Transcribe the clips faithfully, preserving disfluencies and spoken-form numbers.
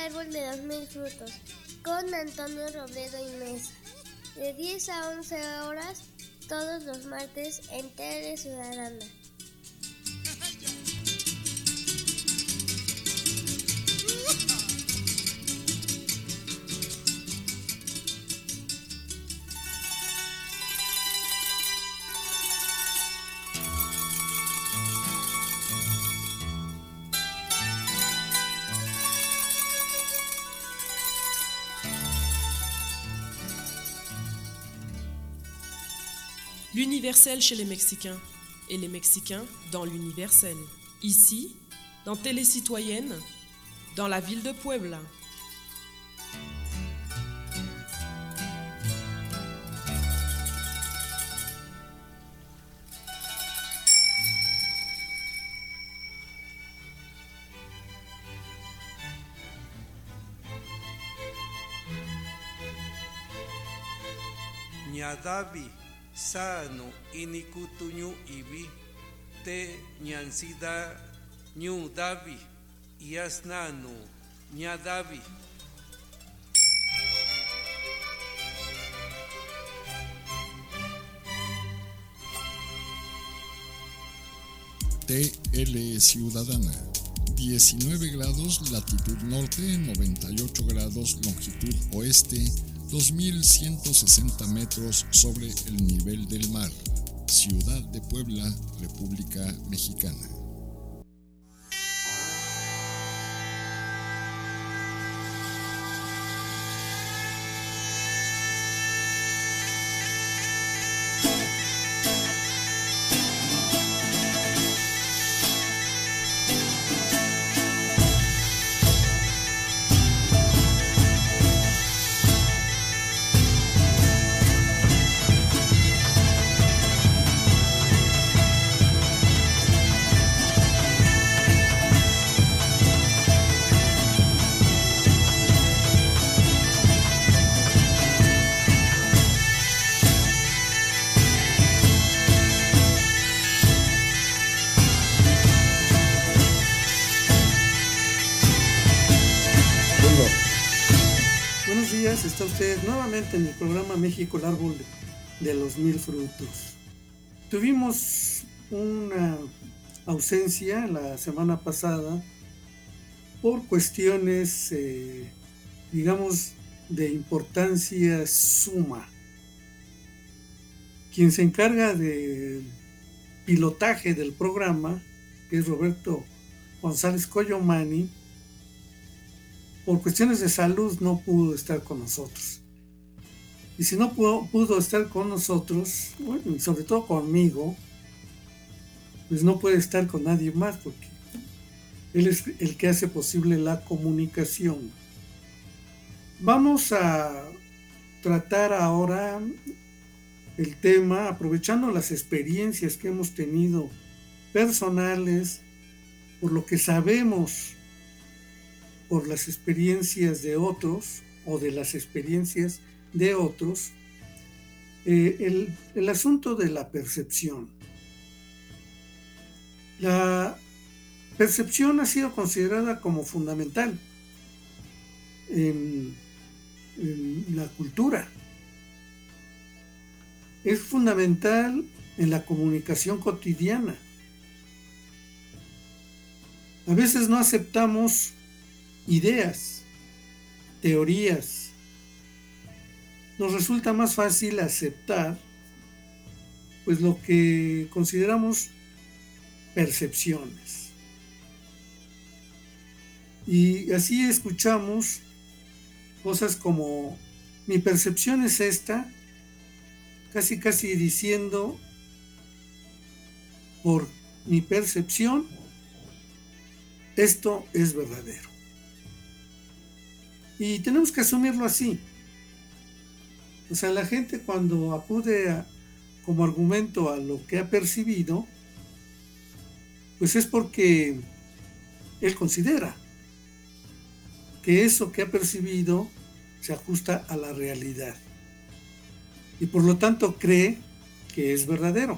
árbol de los mil frutos, con Antonio Robledo y Mesa, de diez a once horas, todos los martes en Tele Ciudadana. L'universel chez les Mexicains et les Mexicains dans l'universel. Ici, dans Télé Citoyenne, dans la ville de Puebla. Ñadavi sano inikutuñu ibi te ñansida ñu davi yasnanu ñadavi. T L Ciudadana, diecinueve grados latitud norte, noventa y ocho grados longitud oeste, dos mil ciento sesenta metros sobre el nivel del mar. Ciudad de Puebla, República Mexicana. Está usted nuevamente en el programa México, el árbol de, de los mil frutos. Tuvimos una ausencia la semana pasada por cuestiones, eh, digamos, de importancia suma. Quien se encarga del pilotaje del programa, que es Roberto González Coyomani, por cuestiones de salud no pudo estar con nosotros. Y si no pudo, pudo estar con nosotros, bueno, y sobre todo conmigo, pues no puede estar con nadie más, porque él es el que hace posible la comunicación. Vamos a tratar ahora el tema, aprovechando las experiencias que hemos tenido personales, por lo que sabemos, por las experiencias de otros o de las experiencias de otros, eh, el, el asunto de la percepción. La percepción ha sido considerada como fundamental en, en la cultura. Es fundamental en la comunicación cotidiana. A veces no aceptamos ideas, teorías. Nos resulta más fácil aceptar pues lo que consideramos percepciones. Y así escuchamos cosas como mi percepción es esta, casi casi diciendo por mi percepción esto es verdadero. Y tenemos que asumirlo así. O sea, la gente cuando acude a, como argumento a lo que ha percibido, pues es porque él considera que eso que ha percibido se ajusta a la realidad. Y por lo tanto cree que es verdadero.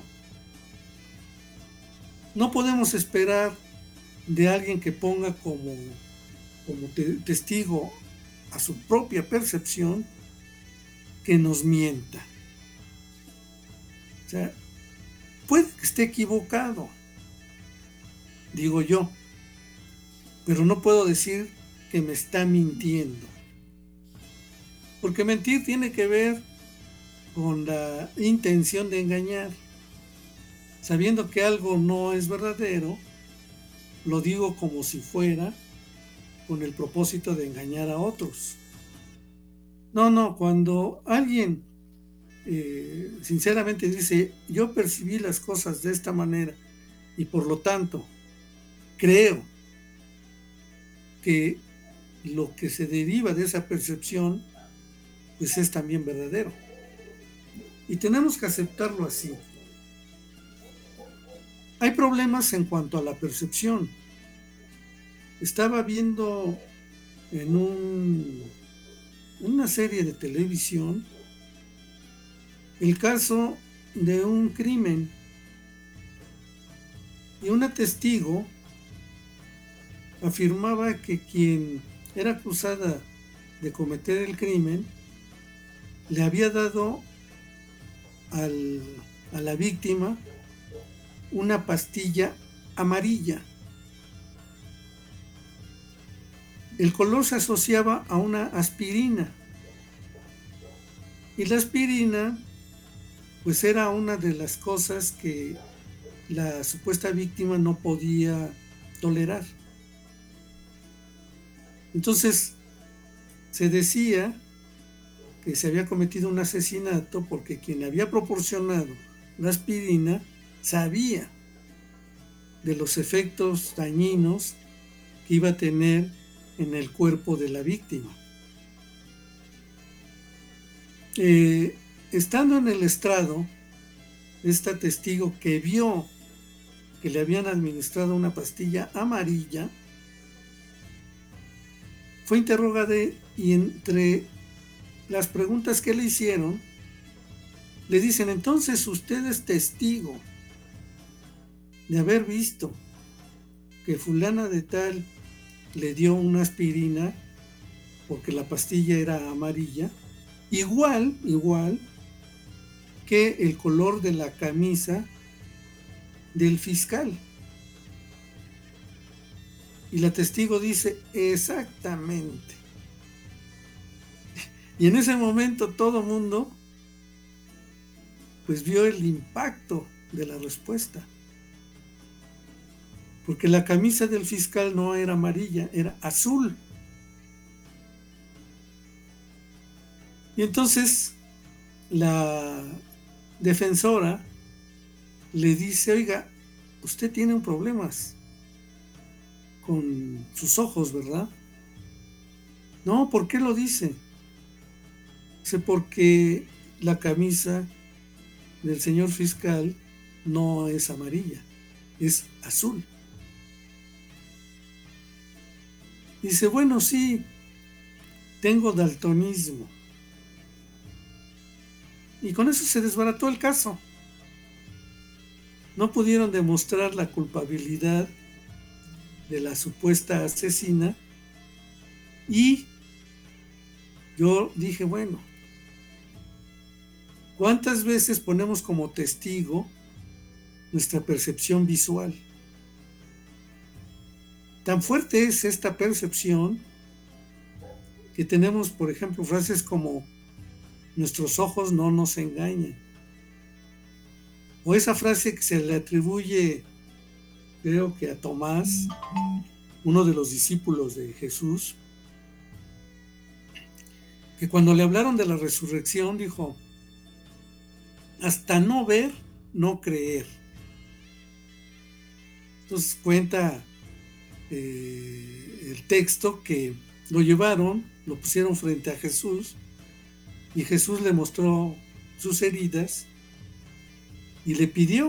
No podemos esperar de alguien que ponga como como te- testigo a su propia percepción, que nos mienta. O sea, puede que esté equivocado, digo yo, pero no puedo decir que me está mintiendo. Porque mentir tiene que ver con la intención de engañar. Sabiendo que algo no es verdadero, lo digo como si fuera con el propósito de engañar a otros. No, no, cuando alguien eh, sinceramente dice, yo percibí las cosas de esta manera y por lo tanto creo que lo que se deriva de esa percepción pues es también verdadero. Y tenemos que aceptarlo así. Hay problemas en cuanto a la percepción. Estaba viendo en un, una serie de televisión el caso de un crimen y una testigo afirmaba que quien era acusada de cometer el crimen le había dado al, a la víctima una pastilla amarilla. El color se asociaba a una aspirina y la aspirina pues era una de las cosas que la supuesta víctima no podía tolerar. Entonces se decía que se había cometido un asesinato porque quien le había proporcionado la aspirina sabía de los efectos dañinos que iba a tener en el cuerpo de la víctima. Eh, estando en el estrado, esta testigo que vio que le habían administrado una pastilla amarilla, fue interrogada y entre las preguntas que le hicieron, le dicen, entonces usted es testigo de haber visto que fulana de tal le dio una aspirina porque la pastilla era amarilla, igual, igual que el color de la camisa del fiscal. Y la testigo dice, exactamente. Y en ese momento todo mundo pues vio el impacto de la respuesta. Porque la camisa del fiscal no era amarilla, era azul. Y entonces la defensora le dice, oiga, usted tiene un problema con sus ojos, ¿verdad? No, ¿por qué lo dice? Dice, porque la camisa del señor fiscal no es amarilla, es azul. Dice, bueno, sí, tengo daltonismo. Y con eso se desbarató el caso. No pudieron demostrar la culpabilidad de la supuesta asesina y yo dije, bueno, ¿cuántas veces ponemos como testigo nuestra percepción visual? Tan fuerte es esta percepción que tenemos, por ejemplo, frases como nuestros ojos no nos engañan. O esa frase que se le atribuye, creo que a Tomás, uno de los discípulos de Jesús, que cuando le hablaron de la resurrección dijo, hasta no ver, no creer. Entonces cuenta eh, el texto que lo llevaron, lo pusieron frente a Jesús y Jesús le mostró sus heridas y le pidió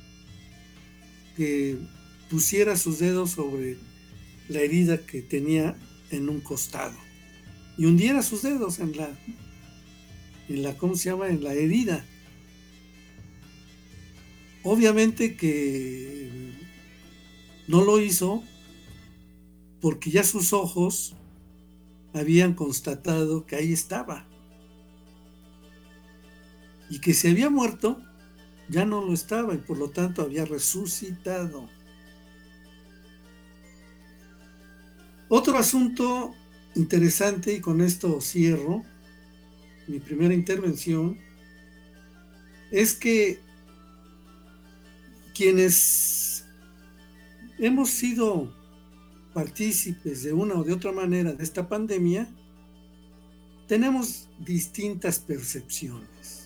que pusiera sus dedos sobre la herida que tenía en un costado y hundiera sus dedos en la, en la, ¿cómo se llama? En la herida. Obviamente que no lo hizo porque ya sus ojos habían constatado que ahí estaba. Y que se había muerto, ya no lo estaba y por lo tanto había resucitado. Otro asunto interesante, y con esto cierro mi primera intervención, es que quienes hemos sido partícipes de una o de otra manera de esta pandemia, tenemos distintas percepciones.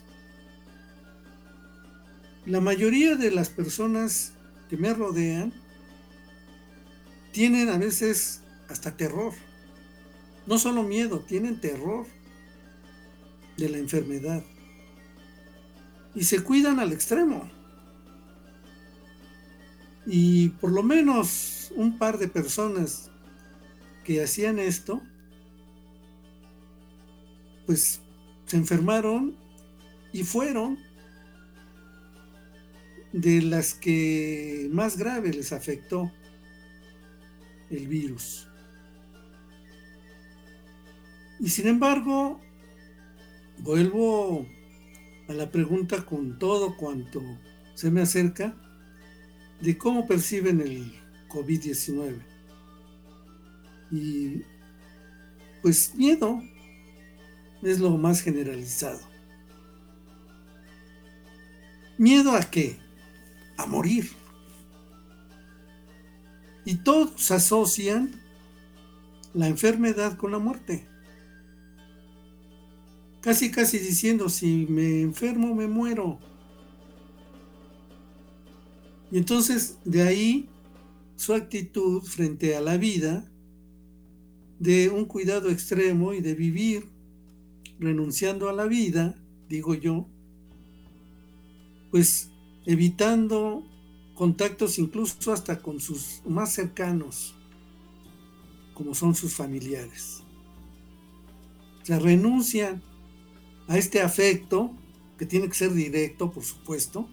La mayoría de las personas que me rodean tienen a veces hasta terror. No solo miedo, tienen terror de la enfermedad. Y se cuidan al extremo. Y por lo menos un par de personas que hacían esto, pues se enfermaron y fueron de las que más grave les afectó el virus. Y sin embargo, vuelvo a la pregunta con todo cuanto se me acerca de cómo perciben el covid diecinueve. Y pues miedo es lo más generalizado. ¿Miedo a qué? A morir. Y todos asocian la enfermedad con la muerte. Casi casi diciendo, si me enfermo me muero. Y entonces de ahí su actitud frente a la vida, de un cuidado extremo y de vivir renunciando a la vida, digo yo, pues evitando contactos incluso hasta con sus más cercanos, como son sus familiares. O sea, renuncian a este afecto, que tiene que ser directo, por supuesto,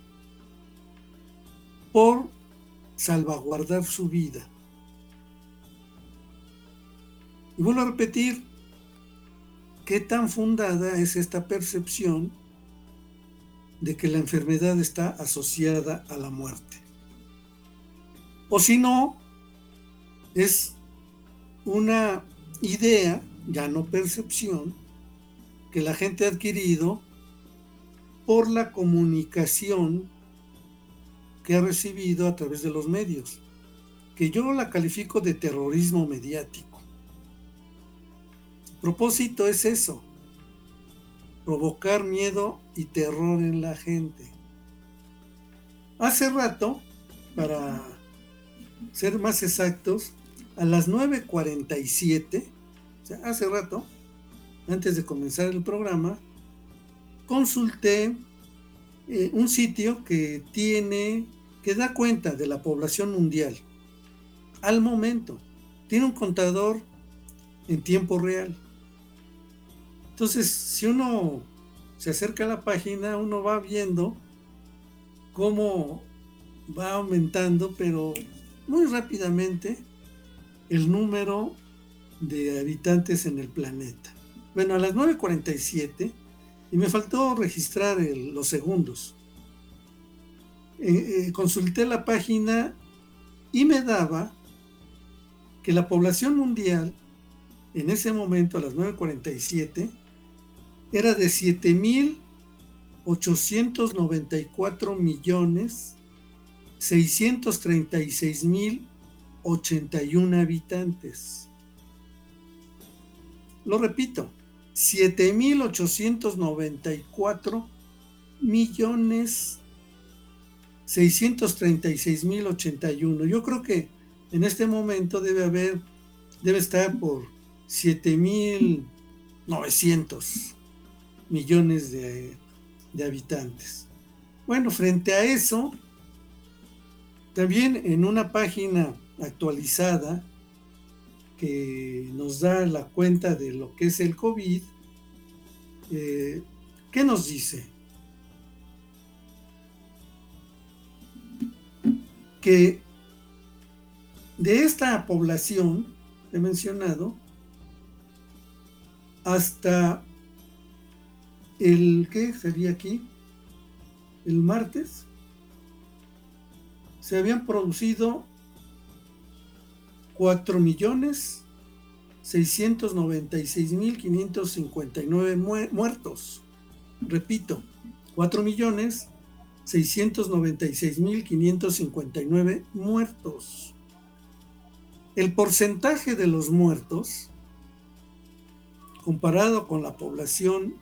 por salvaguardar su vida. Y vuelvo a repetir, ¿qué tan fundada es esta percepción de que la enfermedad está asociada a la muerte? O si no, es una idea, ya no percepción, que la gente ha adquirido por la comunicación que ha recibido a través de los medios, que yo la califico de terrorismo mediático. El propósito es eso, provocar miedo y terror en la gente. Hace rato, para ser más exactos, a las nueve cuarenta y siete, o sea, hace rato, antes de comenzar el programa, consulté eh, un sitio que tiene, que da cuenta de la población mundial al momento. Tiene un contador en tiempo real. Entonces, si uno se acerca a la página, uno va viendo cómo va aumentando, pero muy rápidamente, el número de habitantes en el planeta. Bueno, a las nueve cuarenta y siete, y me faltó registrar el, los segundos, eh, eh, consulté la página y me daba que la población mundial en ese momento, a las nueve cuarenta y siete, era de siete mil ochocientos noventa y cuatro millones seiscientos treinta y seis mil ochenta y uno habitantes. Lo repito, siete mil ochocientos noventa y cuatro millones seiscientos treinta y seis mil ochenta y uno. Yo creo que en este momento debe haber, debe estar por siete mil novecientos millones de, de habitantes. Bueno, frente a eso, también en una página actualizada que nos da la cuenta de lo que es el COVID, eh, ¿qué nos dice? Que de esta población he mencionado, hasta el, ¿qué sería aquí? El martes, se habían producido cuatro millones seiscientos noventa y seis mil quinientos cincuenta y nueve muertos. Repito, cuatro millones seiscientos noventa y seis mil quinientos cincuenta y nueve muertos. El porcentaje de los muertos, comparado con la población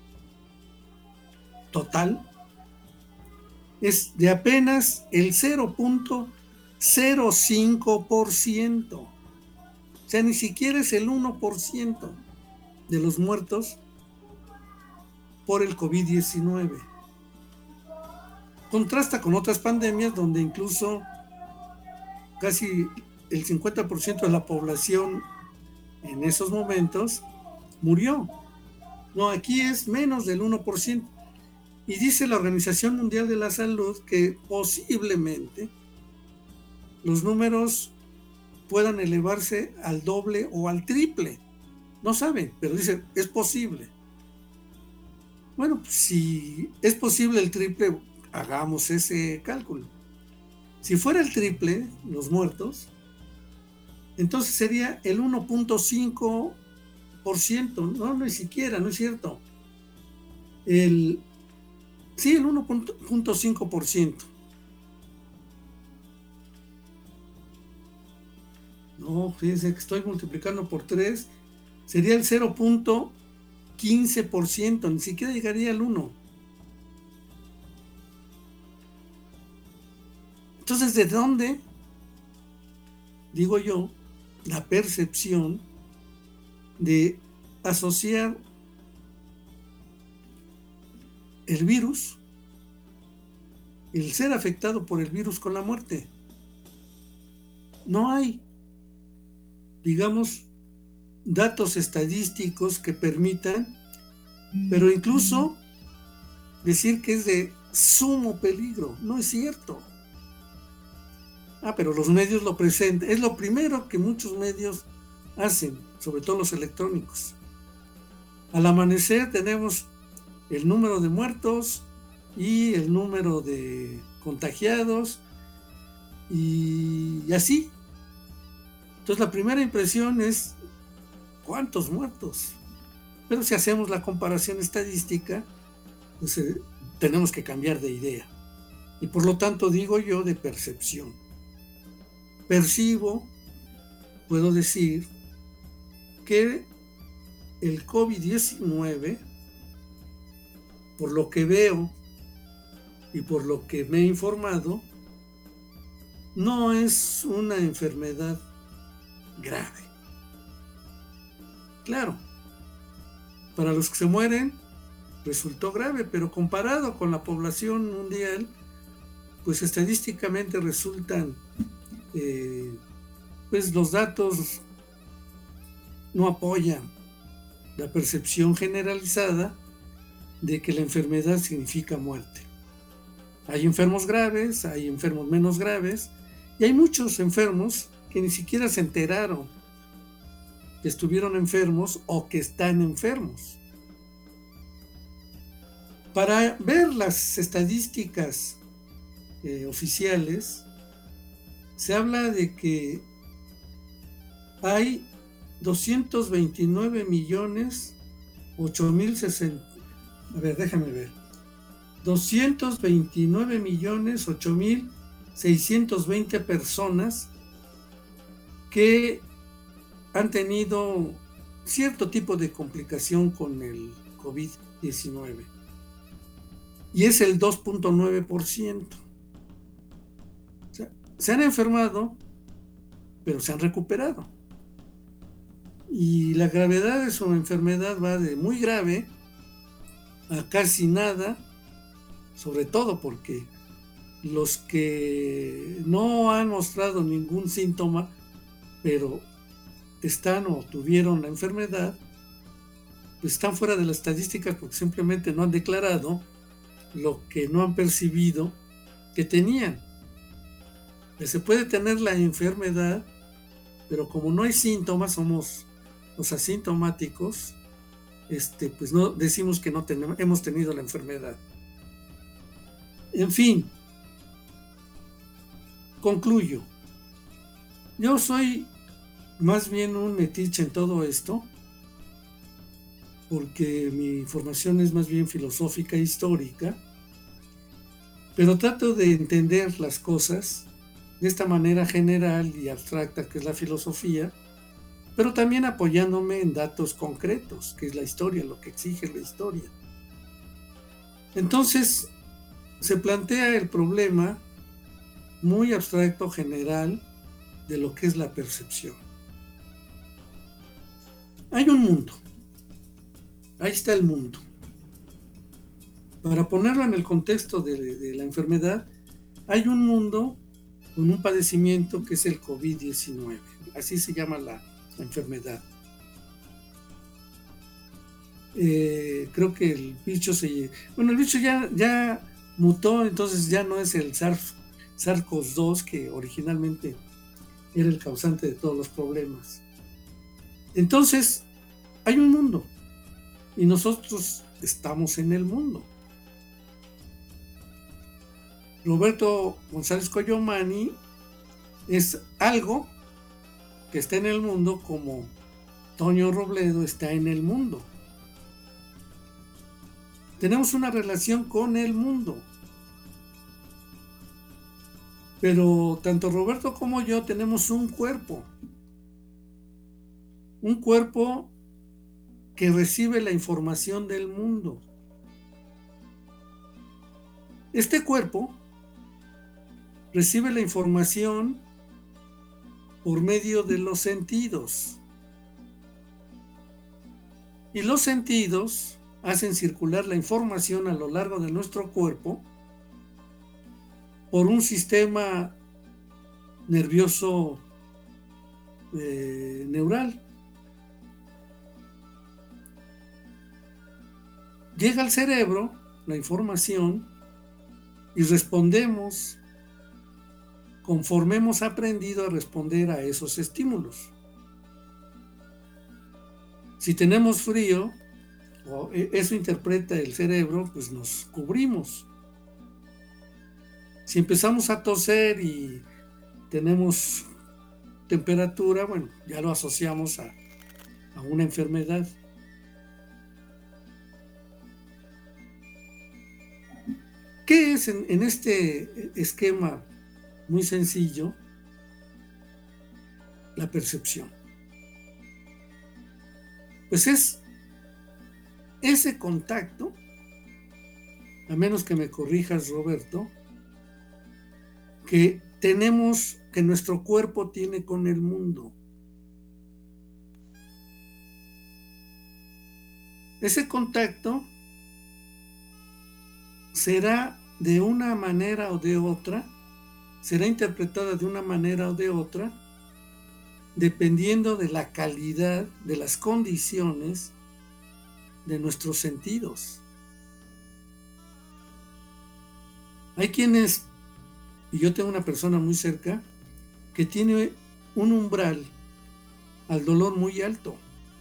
total, es de apenas el cero punto cero cinco por ciento. O sea, ni siquiera es el uno por ciento de los muertos por el COVID diecinueve. Contrasta con otras pandemias donde incluso casi el cincuenta por ciento de la población en esos momentos murió. No, aquí es menos del uno por ciento. Y dice la Organización Mundial de la Salud que posiblemente los números puedan elevarse al doble o al triple. No saben, pero dice, es posible. Bueno, pues, si es posible el triple, hagamos ese cálculo. Si fuera el triple, los muertos, entonces sería el uno punto cinco por ciento. No, no es siquiera, no es cierto. El, sí, el uno punto cinco por ciento. No, fíjense que estoy multiplicando por tres. Sería el cero punto quince por ciento, ni siquiera llegaría al uno. Entonces, ¿de dónde, digo yo, la percepción de asociar el virus, el ser afectado por el virus con la muerte? No hay, digamos, datos estadísticos que permitan, pero incluso decir que es de sumo peligro. No es cierto. Ah, pero los medios lo presentan. Es lo primero que muchos medios hacen, sobre todo los electrónicos. Al amanecer tenemos el número de muertos y el número de contagiados y así. Entonces la primera impresión es ¿cuántos muertos? Pero si hacemos la comparación estadística, pues eh, tenemos que cambiar de idea. Y por lo tanto digo yo de percepción. Percibo, puedo decir, que el COVID diecinueve, por lo que veo y por lo que me he informado, no es una enfermedad grave. Claro, para los que se mueren resultó grave, pero comparado con la población mundial, pues estadísticamente resultan, eh, pues los datos no apoyan la percepción generalizada de que la enfermedad significa muerte. Hay enfermos graves, hay enfermos menos graves, y hay muchos enfermos que ni siquiera se enteraron que estuvieron enfermos o que están enfermos. Para ver las estadísticas eh, oficiales, se habla de que hay doscientos veintinueve millones ocho mil sesenta. A ver, déjame ver. doscientos veintinueve millones ocho mil seiscientos veinte personas que han tenido cierto tipo de complicación con el COVID diecinueve. Y es el dos punto nueve por ciento. O sea, se han enfermado, pero se han recuperado. Y la gravedad de su enfermedad va de muy grave a casi nada, sobre todo porque los que no han mostrado ningún síntoma, pero están o tuvieron la enfermedad, pues están fuera de la estadística porque simplemente no han declarado lo que no han percibido que tenían. Se puede tener la enfermedad pero como no hay síntomas, somos los asintomáticos, este, pues no decimos que no tenemos, hemos tenido la enfermedad. En fin, concluyo. Yo soy más bien un metiche en todo esto, porque mi formación es más bien filosófica e histórica, pero trato de entender las cosas de esta manera general y abstracta que es la filosofía, pero también apoyándome en datos concretos, que es la historia, lo que exige la historia. Entonces, se plantea el problema muy abstracto, general, de lo que es la percepción. Hay un mundo. Ahí está el mundo. Para ponerlo en el contexto de, de la enfermedad, hay un mundo con un padecimiento que es el COVID diecinueve. Así se llama la, la enfermedad. Eh, creo que el bicho se... Bueno, el bicho ya, ya mutó, entonces ya no es el SARS, SARS-CoV dos, que originalmente era el causante de todos los problemas. Entonces, hay un mundo. Y nosotros estamos en el mundo. Roberto González Collomani es algo que está en el mundo, como Toño Robledo está en el mundo. Tenemos una relación con el mundo. Pero tanto Roberto como yo tenemos un cuerpo. Un cuerpo que recibe la información del mundo. Este cuerpo recibe la información por medio de los sentidos. Y los sentidos hacen circular la información a lo largo de nuestro cuerpo por un sistema nervioso eh, neural. Llega al cerebro la información y respondemos conforme hemos aprendido a responder a esos estímulos. Si tenemos frío, o eso interpreta el cerebro, pues nos cubrimos. Si empezamos a toser y tenemos temperatura, bueno, ya lo asociamos a, a una enfermedad. ¿Qué es en, en este esquema muy sencillo? La percepción. Pues es ese contacto, a menos que me corrijas, Roberto, que tenemos, que nuestro cuerpo tiene con el mundo. Ese contacto será de una manera o de otra, será interpretada de una manera o de otra, dependiendo de la calidad, de las condiciones de nuestros sentidos. Hay quienes, y yo tengo una persona muy cerca, que tiene un umbral al dolor muy alto.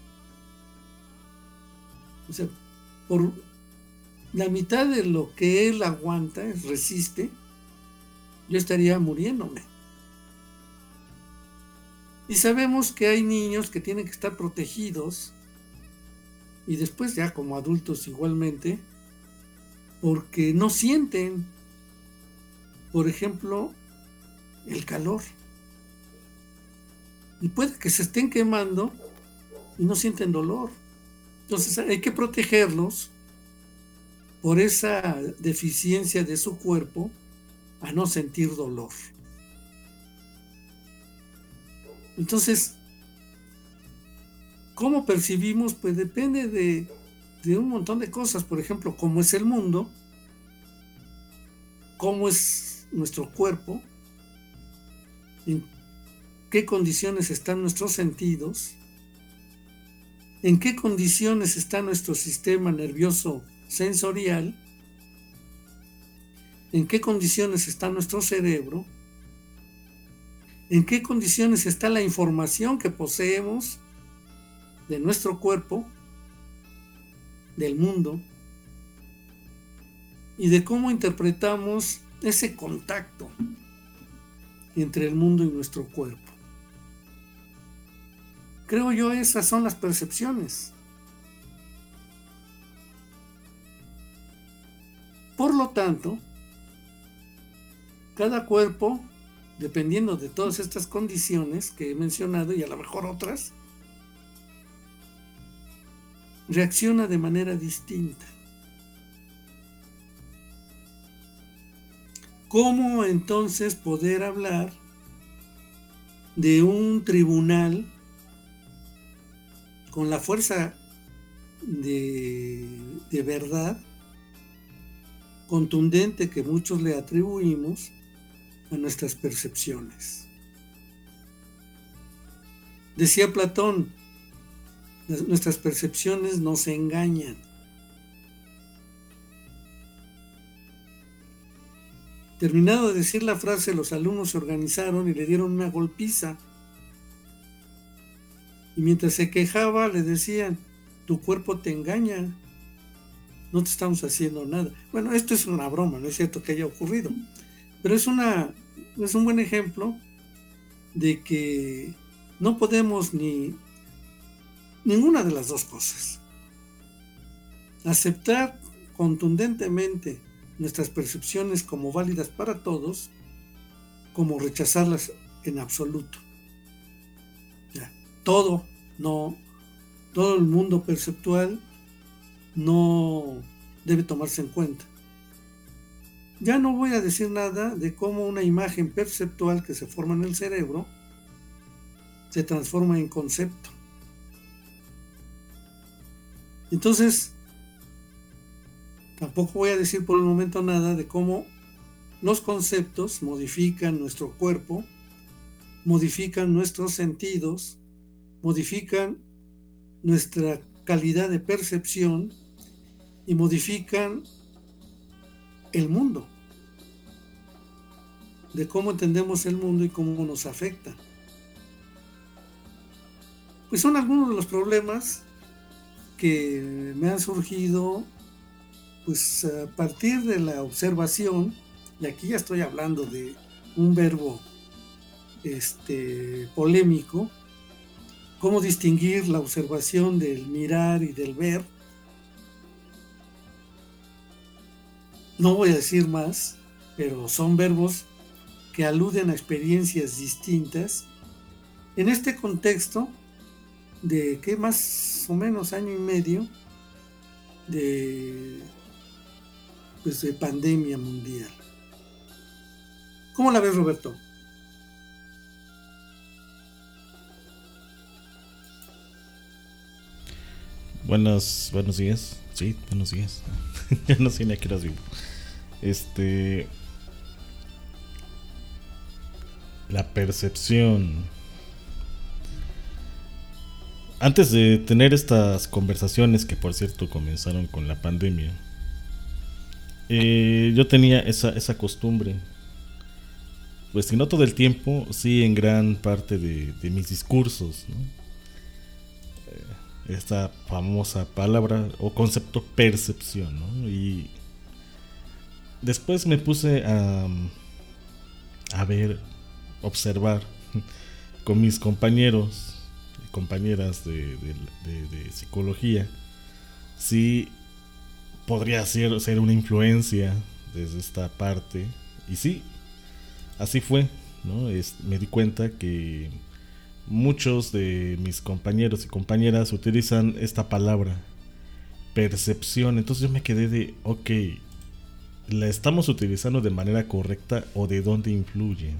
O sea, por la mitad de lo que él aguanta, resiste, yo estaría muriéndome. Y sabemos que hay niños que tienen que estar protegidos, y después ya como adultos igualmente, porque no sienten, por ejemplo, el calor. Y puede que se estén quemando y no sienten dolor. Entonces hay que protegerlos por esa deficiencia de su cuerpo a no sentir dolor. Entonces, ¿cómo percibimos? Pues depende de, de un montón de cosas. Por ejemplo, cómo es el mundo, cómo es nuestro cuerpo, en qué condiciones están nuestros sentidos, en qué condiciones está nuestro sistema nervioso sensorial, en qué condiciones está nuestro cerebro, en qué condiciones está la información que poseemos de nuestro cuerpo, del mundo, y de cómo interpretamos ese contacto entre el mundo y nuestro cuerpo. Creo yo, esas son las percepciones. Por lo tanto, cada cuerpo, dependiendo de todas estas condiciones que he mencionado y a lo mejor otras, reacciona de manera distinta. ¿Cómo entonces poder hablar de un tribunal con la fuerza de, de verdad contundente que muchos le atribuimos a nuestras percepciones? Decía Platón, nuestras percepciones nos engañan. Terminado de decir la frase, los alumnos se organizaron y le dieron una golpiza. Y mientras se quejaba, le decían, tu cuerpo te engaña, no te estamos haciendo nada. Bueno, esto es una broma, no es cierto que haya ocurrido, pero es, una, es un buen ejemplo de que no podemos ni ninguna de las dos cosas. Aceptar contundentemente nuestras percepciones como válidas para todos, como rechazarlas en absoluto. Ya, todo, no, todo el mundo perceptual no debe tomarse en cuenta. Ya no voy a decir nada de cómo una imagen perceptual que se forma en el cerebro se transforma en concepto. Entonces, tampoco voy a decir por el momento nada de cómo los conceptos modifican nuestro cuerpo, modifican nuestros sentidos, modifican nuestra calidad de percepción y modifican el mundo, de cómo entendemos el mundo y cómo nos afecta. Pues son algunos de los problemas que me han surgido pues a partir de la observación, y aquí ya estoy hablando de un verbo este, polémico, cómo distinguir la observación del mirar y del ver. No voy a decir más, pero son verbos que aluden a experiencias distintas. En este contexto de que más o menos año y medio de, pues de pandemia mundial. ¿Cómo la ves, Roberto? Buenos, buenos días. Sí, buenos días. Ya no sé ni a qué horas vivo. Este. La percepción. Antes de tener estas conversaciones, que por cierto comenzaron con la pandemia, eh, yo tenía esa, esa costumbre. Pues si no todo el tiempo, sí en gran parte de, de mis discursos, ¿no? Eh, esta famosa palabra o concepto percepción, ¿no? Y después me puse a, a ver, observar con mis compañeros y compañeras de, de, de, de psicología si podría ser, ser una influencia desde esta parte. Y sí, así fue, ¿no? Es, me di cuenta que muchos de mis compañeros y compañeras utilizan esta palabra, percepción. Entonces yo me quedé de, ok, ¿la estamos utilizando de manera correcta o de dónde influye?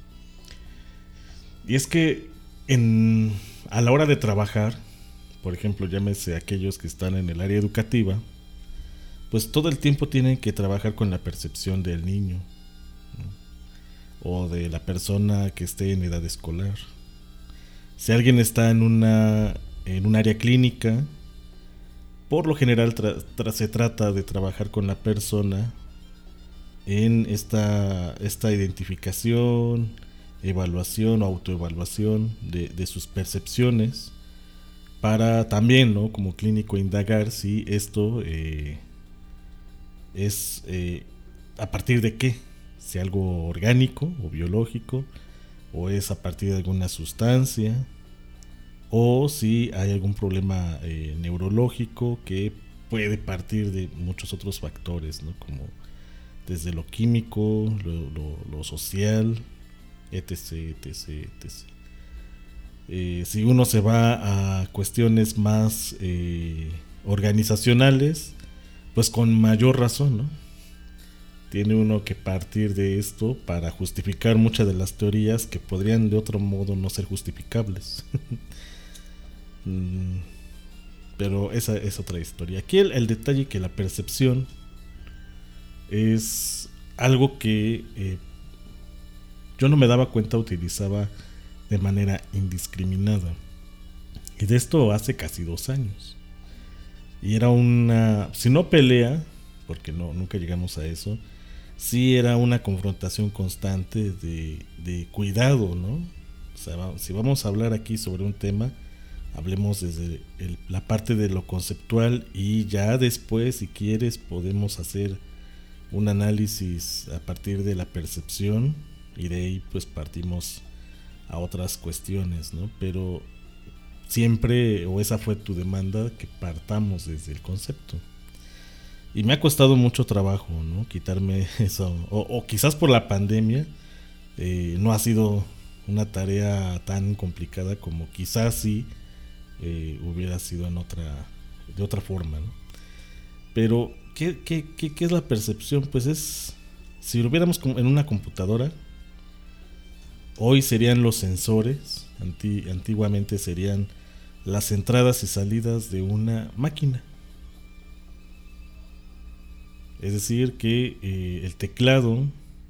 Y es que en, a la hora de trabajar, por ejemplo, llámese aquellos que están en el área educativa, pues todo el tiempo tienen que trabajar con la percepción del niño, ¿no? O de la persona que esté en edad escolar. Si alguien está en una en un área clínica, por lo general tra- tra- se trata de trabajar con la persona en esta, esta identificación, evaluación o autoevaluación de, de sus percepciones, para también, ¿no?, como clínico indagar si esto eh, es eh, a partir de qué, si algo orgánico o biológico, o es a partir de alguna sustancia, o si hay algún problema eh, neurológico que puede partir de muchos otros factores, ¿no?, como desde lo químico, lo, lo, lo social, etc, etc, etcétera. Eh, si uno se va a cuestiones más eh, organizacionales, pues con mayor razón, ¿no? Tiene uno que partir de esto para justificar muchas de las teorías que podrían de otro modo no ser justificables. Pero esa es otra historia. Aquí el, el detalle que la percepción es algo que eh, yo no me daba cuenta utilizaba de manera indiscriminada, y de esto hace casi dos años, y era una, si no pelea, porque no, nunca llegamos a eso, sí era una confrontación constante de, de cuidado, ¿no? O sea, si vamos a hablar aquí sobre un tema, hablemos desde el, la parte de lo conceptual, y ya después, si quieres, podemos hacer un análisis a partir de la percepción, y de ahí pues partimos a otras cuestiones, ¿no? Pero siempre, o esa fue tu demanda, que partamos desde el concepto. Y me ha costado mucho trabajo, ¿no?, quitarme eso, o, o quizás por la pandemia eh, no ha sido una tarea tan complicada como quizás sí eh, hubiera sido en otra, de otra forma, ¿no? Pero ¿qué, qué, qué, qué es la percepción? Pues es, si lo viéramos en una computadora, hoy serían los sensores, anti, antiguamente serían las entradas y salidas de una máquina. Es decir, que eh, el teclado,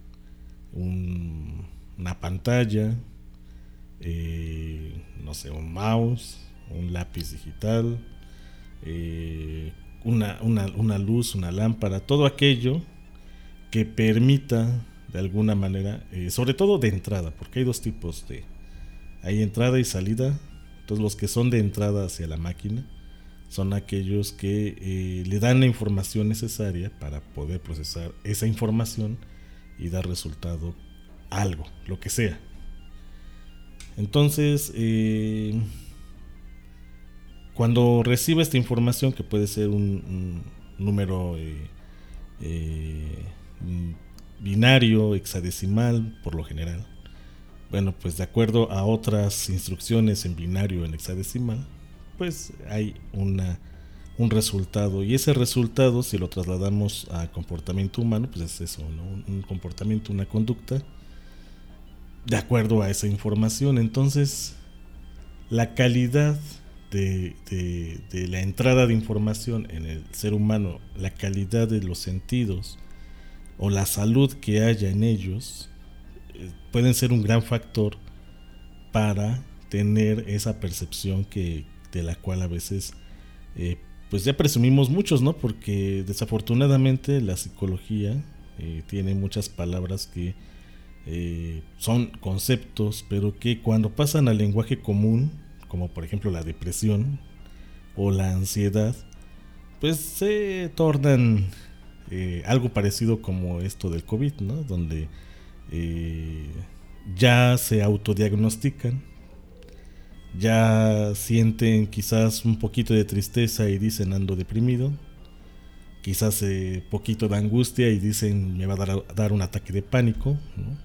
un, una pantalla, eh, no sé, un mouse, un lápiz digital, eh, una, una, una luz, una lámpara, todo aquello que permita de alguna manera, eh, sobre todo de entrada, porque hay dos tipos de, hay entrada y salida. Entonces los que son de entrada hacia la máquina son aquellos que eh, le dan la información necesaria para poder procesar esa información y dar resultado algo, lo que sea. Entonces eh, cuando recibe esta información, que puede ser un, un número eh, eh, binario, hexadecimal por lo general, bueno, pues de acuerdo a otras instrucciones en binario, en hexadecimal, pues hay una, un resultado, y ese resultado, si lo trasladamos a comportamiento humano, pues es eso, ¿no? Un, un comportamiento, una conducta de acuerdo a esa información. Entonces la calidad de, de, de la entrada de información en el ser humano, la calidad de los sentidos o la salud que haya en ellos, eh, pueden ser un gran factor para tener esa percepción que, de la cual a veces eh, pues ya presumimos muchos, ¿no? Porque desafortunadamente la psicología eh, tiene muchas palabras que eh, son conceptos, pero que cuando pasan al lenguaje común, como por ejemplo la depresión o la ansiedad, pues se tornan Eh, algo parecido como esto del COVID, ¿no? Donde eh, ya se autodiagnostican, ya sienten quizás un poquito de tristeza y dicen ando deprimido, quizás eh, poquito de angustia y dicen me va a dar, a dar un ataque de pánico, ¿no?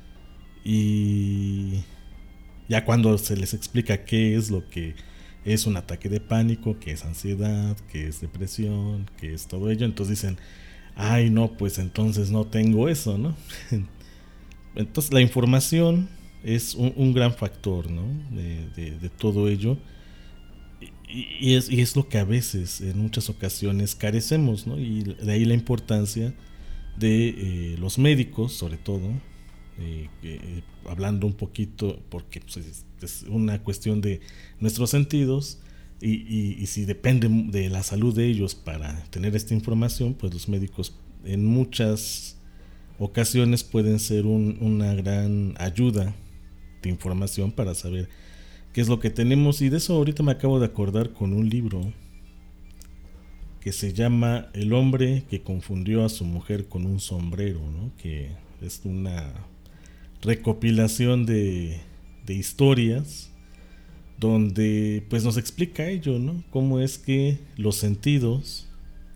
Y ya cuando se les explica qué es lo que es un ataque de pánico, qué es ansiedad, qué es depresión, qué es todo ello, entonces dicen, ay no, pues entonces no tengo eso, ¿no? Entonces la información es un, un gran factor, ¿no? De, de, de todo ello, y, y, es, y es lo que a veces, en muchas ocasiones, carecemos, ¿no? Y de ahí la importancia de eh, los médicos, sobre todo, eh, eh, hablando un poquito, porque pues, es, es una cuestión de nuestros sentidos. Y, y, y si depende de la salud de ellos para tener esta información, pues los médicos en muchas ocasiones pueden ser un, una gran ayuda suficiente información para saber qué es lo que tenemos. Y de eso ahorita me acabo de acordar con un libro que se llama El hombre que confundió a su mujer con un sombrero, ¿no? Que es una recopilación de, de historias donde pues nos explica ello, ¿no? Cómo es que los sentidos,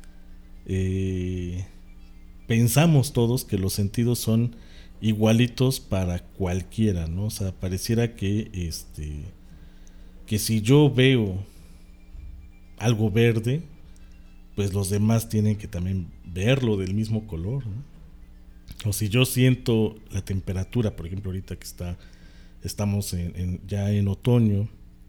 eh, pensamos todos que los sentidos son igualitos para cualquiera, ¿no? O sea, pareciera que este que si yo veo algo verde, pues los demás tienen que también verlo del mismo color, ¿no? O si yo siento la temperatura, por ejemplo, ahorita que está estamos en, en, ya en otoño,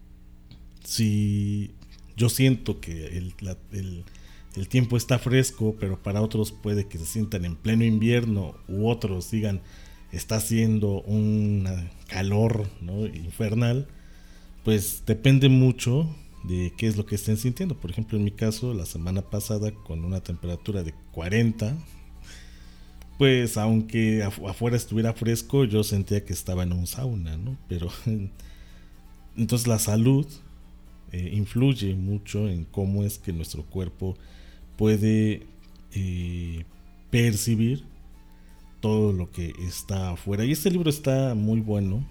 si yo siento que el, la, el, el tiempo está fresco, pero para otros puede que se sientan en pleno invierno, u otros digan está haciendo un calor, ¿no? infernal, pues depende mucho de qué es lo que estén sintiendo. Por ejemplo, en mi caso, la semana pasada con una temperatura de cuarenta, pues aunque afuera estuviera fresco, yo sentía que estaba en un sauna, ¿no? Pero entonces la salud eh, influye mucho en cómo es que nuestro cuerpo puede eh, percibir todo lo que está afuera. Y este libro está muy bueno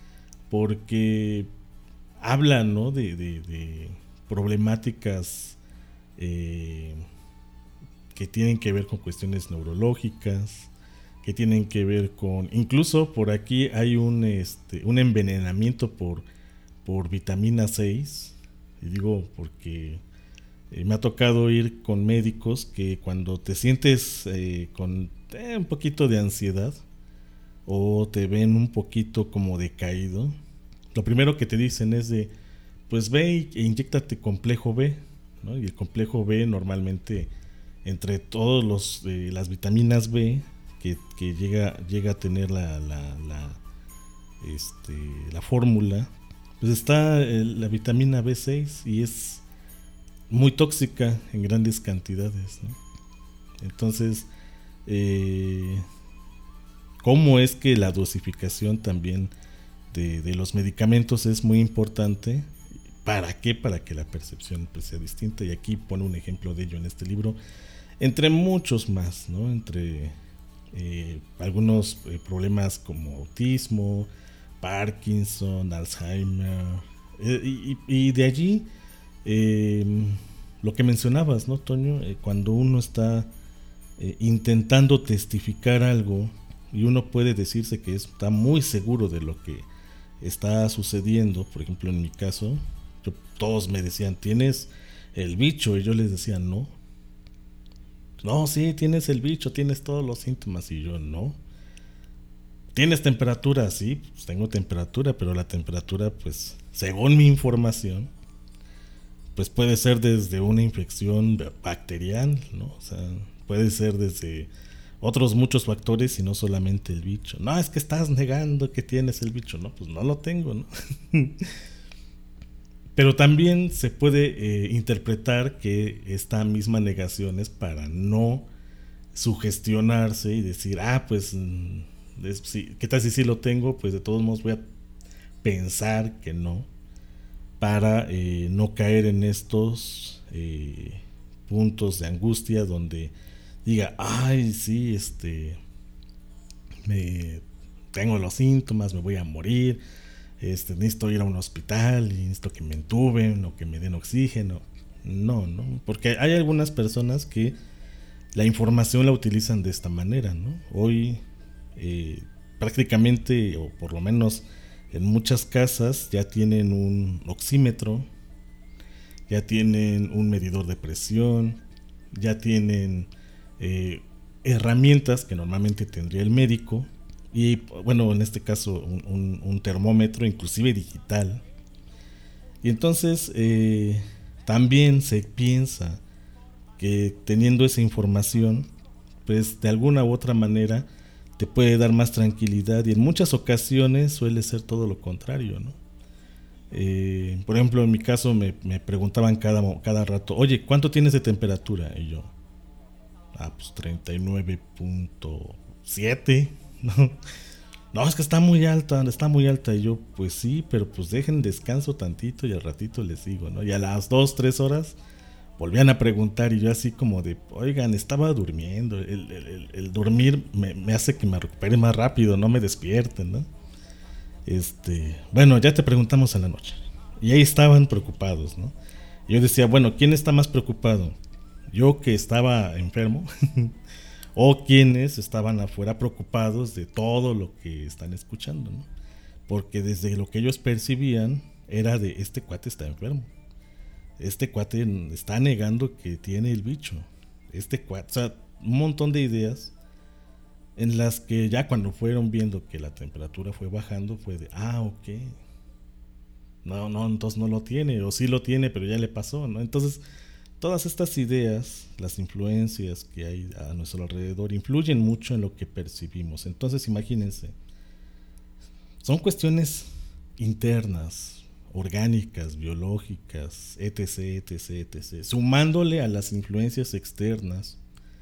porque habla, ¿no? de, de, de problemáticas eh, que tienen que ver con cuestiones neurológicas, que tienen que ver con, incluso por aquí hay un este un envenenamiento por por vitamina seis, y digo porque eh, me ha tocado ir con médicos que cuando te sientes eh, con eh, un poquito de ansiedad o te ven un poquito como decaído, lo primero que te dicen es de pues ve e inyéctate complejo B, ¿no? Y el complejo B normalmente entre todos los eh, las vitaminas B que, que llega llega a tener la la, la este la fórmula, pues está el, la vitamina B seis, y es muy tóxica en grandes cantidades, ¿no? Entonces eh, cómo es que la dosificación también de, de los medicamentos es muy importante. ¿Para qué? Para que la percepción pues, sea distinta, y aquí pone un ejemplo de ello en este libro, entre muchos más, ¿no? Entre eh, algunos eh, problemas como autismo, Parkinson, Alzheimer, eh, y, y de allí eh, lo que mencionabas, ¿no, Toño? Eh, cuando uno está eh, intentando testificar algo y uno puede decirse que está muy seguro de lo que está sucediendo. Por ejemplo, en mi caso, yo, todos me decían, ¿tienes el bicho? Y yo les decía, no. No, sí, tienes el bicho, tienes todos los síntomas. Y yo, no. ¿Tienes temperatura? Sí, pues tengo temperatura, pero la temperatura, pues, según mi información, pues puede ser desde una infección bacterial, ¿no? O sea, puede ser desde otros muchos factores y no solamente el bicho. No, es que estás negando que tienes el bicho. No, pues no lo tengo, ¿no? Pero también se puede eh, interpretar que esta misma negación es para no sugestionarse y decir, ah, pues, es, sí, ¿qué tal si sí lo tengo? Pues de todos modos voy a pensar que no, para eh, no caer en estos eh, puntos de angustia donde diga, ay, sí, este, me tengo los síntomas, me voy a morir, este, necesito ir a un hospital y necesito que me entuben o que me den oxígeno. No, no, porque hay algunas personas que la información la utilizan de esta manera, ¿no? Hoy eh, prácticamente, o por lo menos en muchas casas, ya tienen un oxímetro, ya tienen un medidor de presión, ya tienen eh, herramientas que normalmente tendría el médico, y bueno, en este caso un, un, un termómetro, inclusive digital. Y entonces eh, también se piensa que teniendo esa información, pues de alguna u otra manera te puede dar más tranquilidad, y en muchas ocasiones suele ser todo lo contrario, ¿no? Eh, por ejemplo, en mi caso me, me preguntaban cada, cada rato, oye, ¿cuánto tienes de temperatura? Y yo, ah, pues treinta y nueve punto siete, ¿no? no, es que está muy alta, está muy alta. Y yo, pues sí, pero pues dejen descanso tantito y al ratito les sigo, ¿no? Y a las dos, tres horas volvían a preguntar y yo así como de, oigan, estaba durmiendo. El, el, el, el dormir me, me hace que me recupere más rápido, no me despierten, ¿no? Este, bueno, ya te preguntamos en la noche. Y ahí estaban preocupados, ¿no? Y yo decía, bueno, ¿quién está más preocupado? ¿Yo que estaba enfermo? ¿O quienes estaban afuera preocupados de todo lo que están escuchando, ¿no? Porque desde lo que ellos percibían era de, este cuate está enfermo. Este cuate está negando que tiene el bicho. Este cuate, o sea, un montón de ideas en las que ya cuando fueron viendo que la temperatura fue bajando, fue de, ah, ok. No, no, entonces no lo tiene, o sí lo tiene, pero ya le pasó, ¿no? Entonces, todas estas ideas, las influencias que hay a nuestro alrededor, influyen mucho en lo que percibimos. Entonces, imagínense, son cuestiones internas, orgánicas, biológicas, etc, etc, etc. Sumándole a las influencias externas,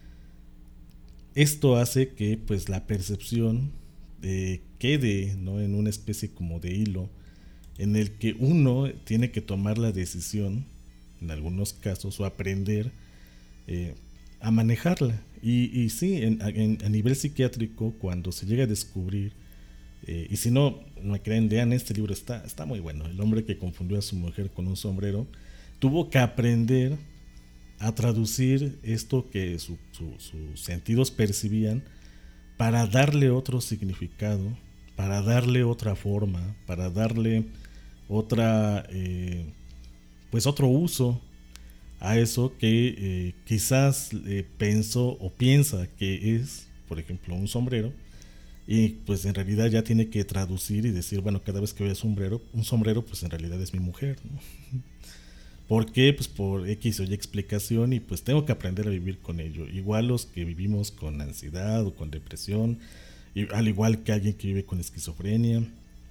esto hace que pues la percepción eh, quede, ¿no?, en una especie como de hilo, en el que uno tiene que tomar la decisión, en algunos casos, o aprender eh, a manejarla. Y, y sí, en, en, a nivel psiquiátrico, cuando se llega a descubrir, eh, y si no me creen, lean este libro, está, está muy bueno. El hombre que confundió a su mujer con un sombrero, tuvo que aprender a traducir esto que su, su, sus sentidos percibían para darle otro significado, para darle otra forma, para darle otra, eh, pues otro uso a eso que eh, quizás eh, pensó o piensa que es, por ejemplo, un sombrero, y pues en realidad ya tiene que traducir y decir, bueno, cada vez que vea sombrero, un sombrero, pues en realidad es mi mujer, ¿no? ¿Por qué? Pues por X o Y explicación, y pues tengo que aprender a vivir con ello. Igual los que vivimos con ansiedad o con depresión, y al igual que alguien que vive con esquizofrenia,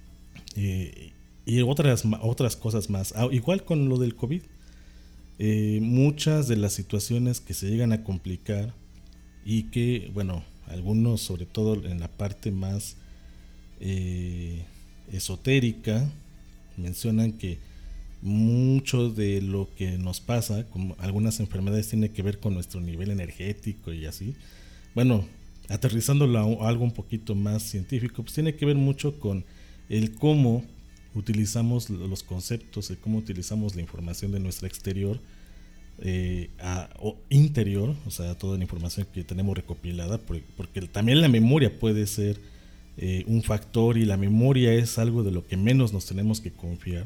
eh, y otras, otras cosas más. Ah, igual con lo del COVID. Eh, muchas de las situaciones que se llegan a complicar y que, bueno, algunos, sobre todo en la parte más eh, esotérica, mencionan que mucho de lo que nos pasa, como algunas enfermedades, tiene que ver con nuestro nivel energético y así. Bueno, aterrizándolo a algo un poquito más científico, pues tiene que ver mucho con el cómo utilizamos los conceptos, el cómo utilizamos la información de nuestro exterior eh, a, o interior, o sea, toda la información que tenemos recopilada, porque, porque también la memoria puede ser eh, un factor, y la memoria es algo de lo que menos nos tenemos que confiar.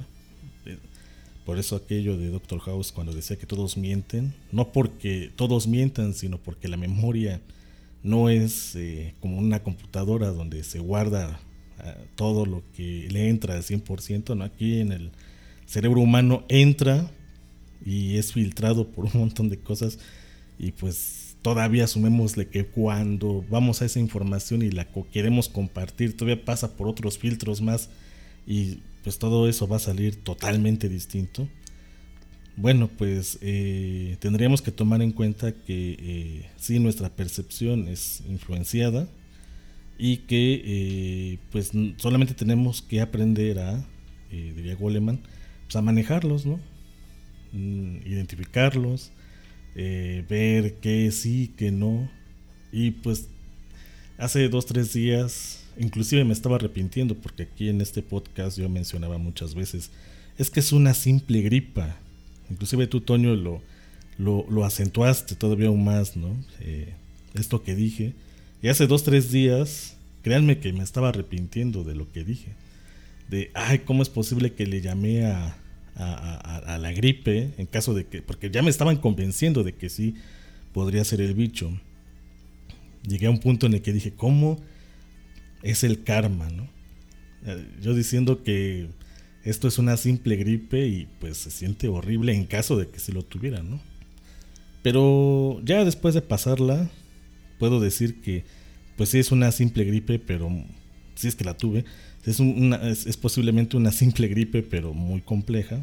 Por eso aquello de Doctor House, cuando decía que todos mienten, no porque todos mientan, sino porque la memoria no es eh, como una computadora donde se guarda eh, todo lo que le entra al cien por ciento, ¿no? Aquí en el cerebro humano entra y es filtrado por un montón de cosas, y pues todavía asumémosle que cuando vamos a esa información y la queremos compartir, todavía pasa por otros filtros más, y pues todo eso va a salir totalmente distinto. Bueno, pues eh, tendríamos que tomar en cuenta que eh, sí, nuestra percepción es influenciada, y que eh, pues solamente tenemos que aprender a, eh, diría Goleman, pues a manejarlos, ¿no? Mm, identificarlos, eh, ver qué sí, qué no. Y pues hace dos, tres días inclusive me estaba arrepintiendo, porque aquí en este podcast yo mencionaba muchas veces, es que es una simple gripa. Inclusive tú, Toño, lo, lo, lo acentuaste todavía aún más, ¿no? Eh, esto que dije. Y hace dos, tres días, créanme que me estaba arrepintiendo de lo que dije. De, ay, ¿cómo es posible que le llamé a, a, a, a la gripe? En caso de que, porque ya me estaban convenciendo de que sí podría ser el bicho. Llegué a un punto en el que dije, ¿cómo es el karma, ¿no? Yo diciendo que esto es una simple gripe, y pues se siente horrible en caso de que se lo tuviera, ¿no? Pero ya después de pasarla, puedo decir que pues sí es una simple gripe, pero si es que la tuve, es, una, es, es posiblemente una simple gripe, pero muy compleja.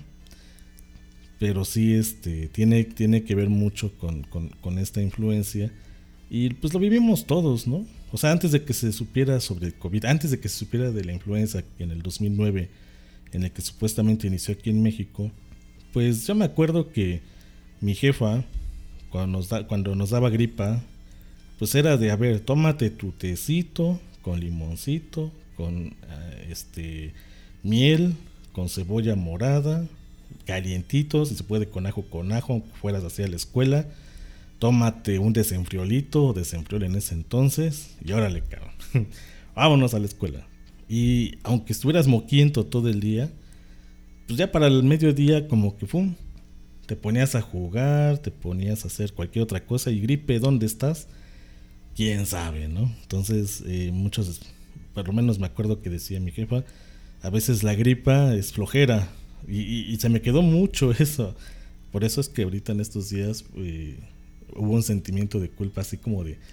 Pero sí este, tiene, tiene que ver mucho con, con, con esta influencia. Y pues lo vivimos todos, ¿no? O sea, antes de que se supiera sobre el COVID, antes de que se supiera de la influenza en el dos mil nueve, en el que supuestamente inició aquí en México, pues yo me acuerdo que mi jefa, cuando nos, da, cuando nos daba gripa, pues era de, a ver, tómate tu tecito con limoncito, con uh, este miel, con cebolla morada, calientito, si se puede con ajo con ajo, aunque fueras hacia la escuela, tómate un desenfriolito o desenfriol en ese entonces, y órale, cabrón, vámonos a la escuela. Y aunque estuvieras moquiento todo el día, pues ya para el mediodía como que pum, te ponías a jugar, te ponías a hacer cualquier otra cosa, y gripe, ¿dónde estás? Quién sabe, ¿no? Entonces eh, muchos, por lo menos me acuerdo que decía mi jefa, a veces la gripa es flojera, y, y, y se me quedó mucho eso. Por eso es que ahorita en estos días eh, hubo un sentimiento de culpa, así como de,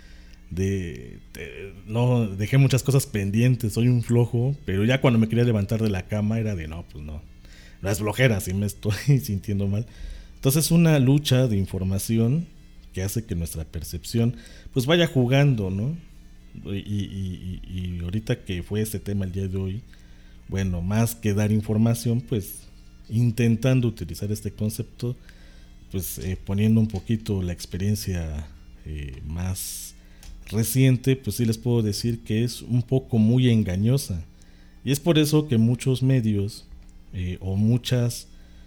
de, de no, dejé muchas cosas pendientes, soy un flojo, pero ya cuando me quería levantar de la cama era de no, pues no, no es flojera, si me estoy sintiendo mal. Entonces una lucha de información que hace que nuestra percepción pues vaya jugando, ¿no? Y, y, y, y ahorita que fue este tema el día de hoy, bueno, más que dar información, pues intentando utilizar este concepto, pues eh, poniendo un poquito la experiencia eh, más reciente, pues sí les puedo decir que es un poco muy engañosa. Y es por eso que muchos medios eh, o muchas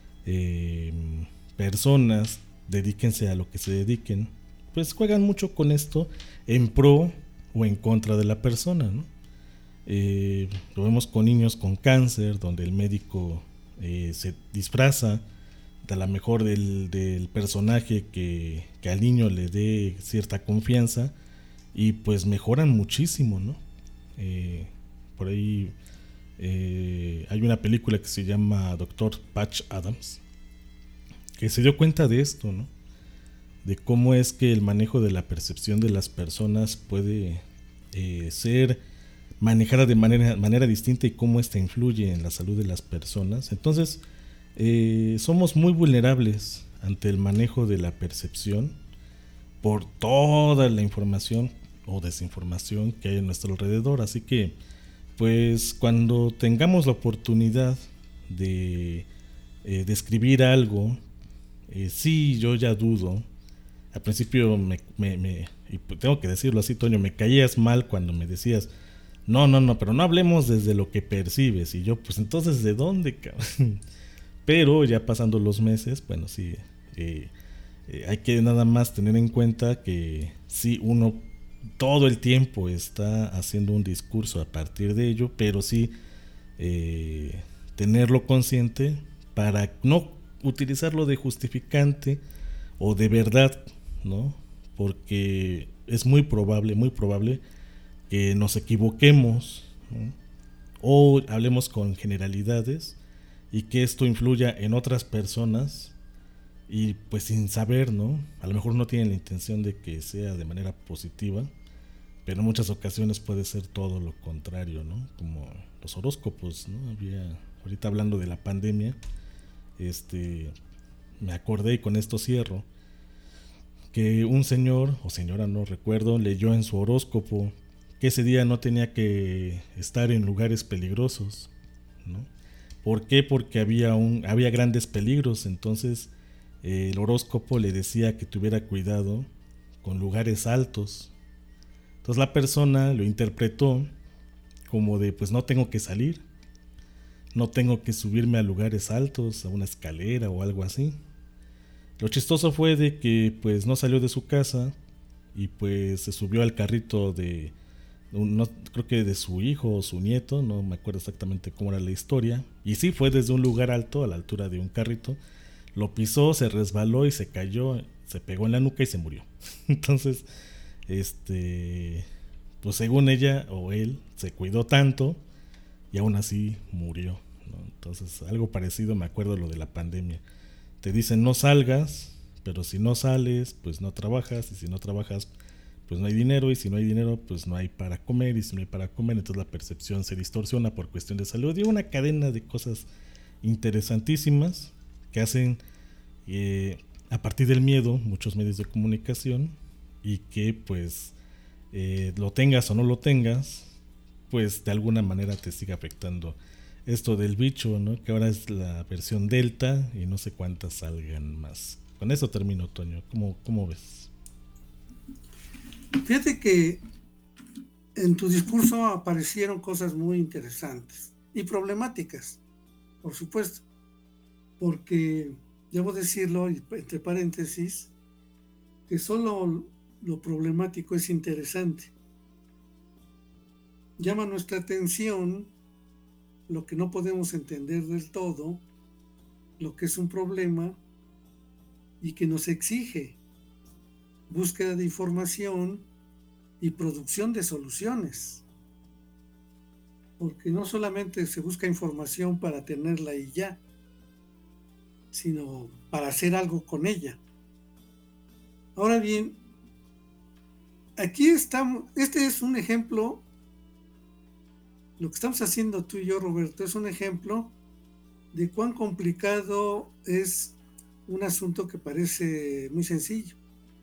eh, personas, dedíquense a lo que se dediquen, pues juegan mucho con esto en pro o en contra de la persona, ¿no? Eh, lo vemos con niños con cáncer, donde el médico eh, se disfraza de a lo mejor del, del personaje que, que al niño le dé cierta confianza, y pues mejoran muchísimo, ¿no? Eh, por ahí eh, hay una película que se llama Doctor Patch Adams, que se dio cuenta de esto, ¿no? De cómo es que el manejo de la percepción de las personas puede eh, ser manejada de manera, manera distinta, y cómo esta influye en la salud de las personas. Entonces eh, somos muy vulnerables ante el manejo de la percepción por toda la información o desinformación que hay a nuestro alrededor. Así que pues cuando tengamos la oportunidad de eh, describir algo, eh, sí, yo ya dudo. Al principio me, me, me y tengo que decirlo así, Toño, me caías mal cuando me decías no, no, no, pero no hablemos desde lo que percibes. Y yo, pues entonces, ¿de dónde, cabrón? Pero ya pasando los meses, bueno, sí, eh, eh, hay que nada más tener en cuenta que sí, uno todo el tiempo está haciendo un discurso a partir de ello, pero sí eh, tenerlo consciente para no utilizarlo de justificante o de verdad, ¿no? Porque es muy probable, muy probable que nos equivoquemos, ¿no? O hablemos con generalidades y que esto influya en otras personas, y pues sin saber, ¿no? A lo mejor no tienen la intención de que sea de manera positiva, pero en muchas ocasiones puede ser todo lo contrario, ¿no? Como los horóscopos, ¿no? Había, ahorita hablando de la pandemia, este, me acordé, y con esto cierro, que un señor o señora, no recuerdo, leyó en su horóscopo que ese día no tenía que estar en lugares peligrosos, ¿no? ¿Por qué? Porque había un había grandes peligros. Entonces eh, el horóscopo le decía que tuviera cuidado con lugares altos. Entonces la persona lo interpretó como de, pues no tengo que salir, no tengo que subirme a lugares altos, a una escalera o algo así. Lo chistoso fue de que pues no salió de su casa, y pues se subió al carrito de no, creo que de su hijo o su nieto, no me acuerdo exactamente cómo era la historia, y sí, fue desde un lugar alto, a la altura de un carrito, lo pisó, se resbaló y se cayó, se pegó en la nuca y se murió. Entonces, este, pues según ella o él, se cuidó tanto y aún así murió, ¿no? Entonces, algo parecido me acuerdo lo de la pandemia. Te dicen no salgas, pero si no sales, pues no trabajas, y si no trabajas, pues no hay dinero, y si no hay dinero, pues no hay para comer, y si no hay para comer, entonces la percepción se distorsiona por cuestión de salud, y una cadena de cosas interesantísimas que hacen eh, a partir del miedo muchos medios de comunicación y que pues eh, lo tengas o no lo tengas, pues de alguna manera te sigue afectando esto del bicho, ¿no? Que ahora es la versión Delta y no sé cuántas salgan más. Con eso termino, Toño. ¿Cómo, cómo ves? Fíjate que en tu discurso aparecieron cosas muy interesantes y problemáticas, por supuesto, porque debo decirlo entre paréntesis que solo lo problemático es interesante. Llama nuestra atención lo que no podemos entender del todo, lo que es un problema y que nos exige búsqueda de información y producción de soluciones. Porque no solamente se busca información para tenerla y ya, sino para hacer algo con ella. Ahora bien, aquí estamos, este es un ejemplo, lo que estamos haciendo tú y yo, Roberto, es un ejemplo de cuán complicado es un asunto que parece muy sencillo.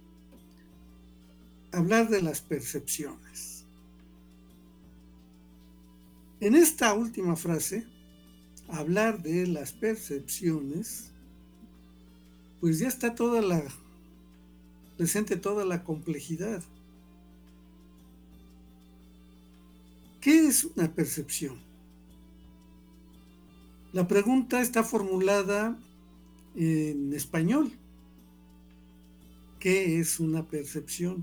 Hablar de las percepciones. En esta última frase, hablar de las percepciones, pues ya está toda la, presente toda la complejidad. ¿Qué es una percepción? La pregunta está formulada en español. ¿Qué es una percepción?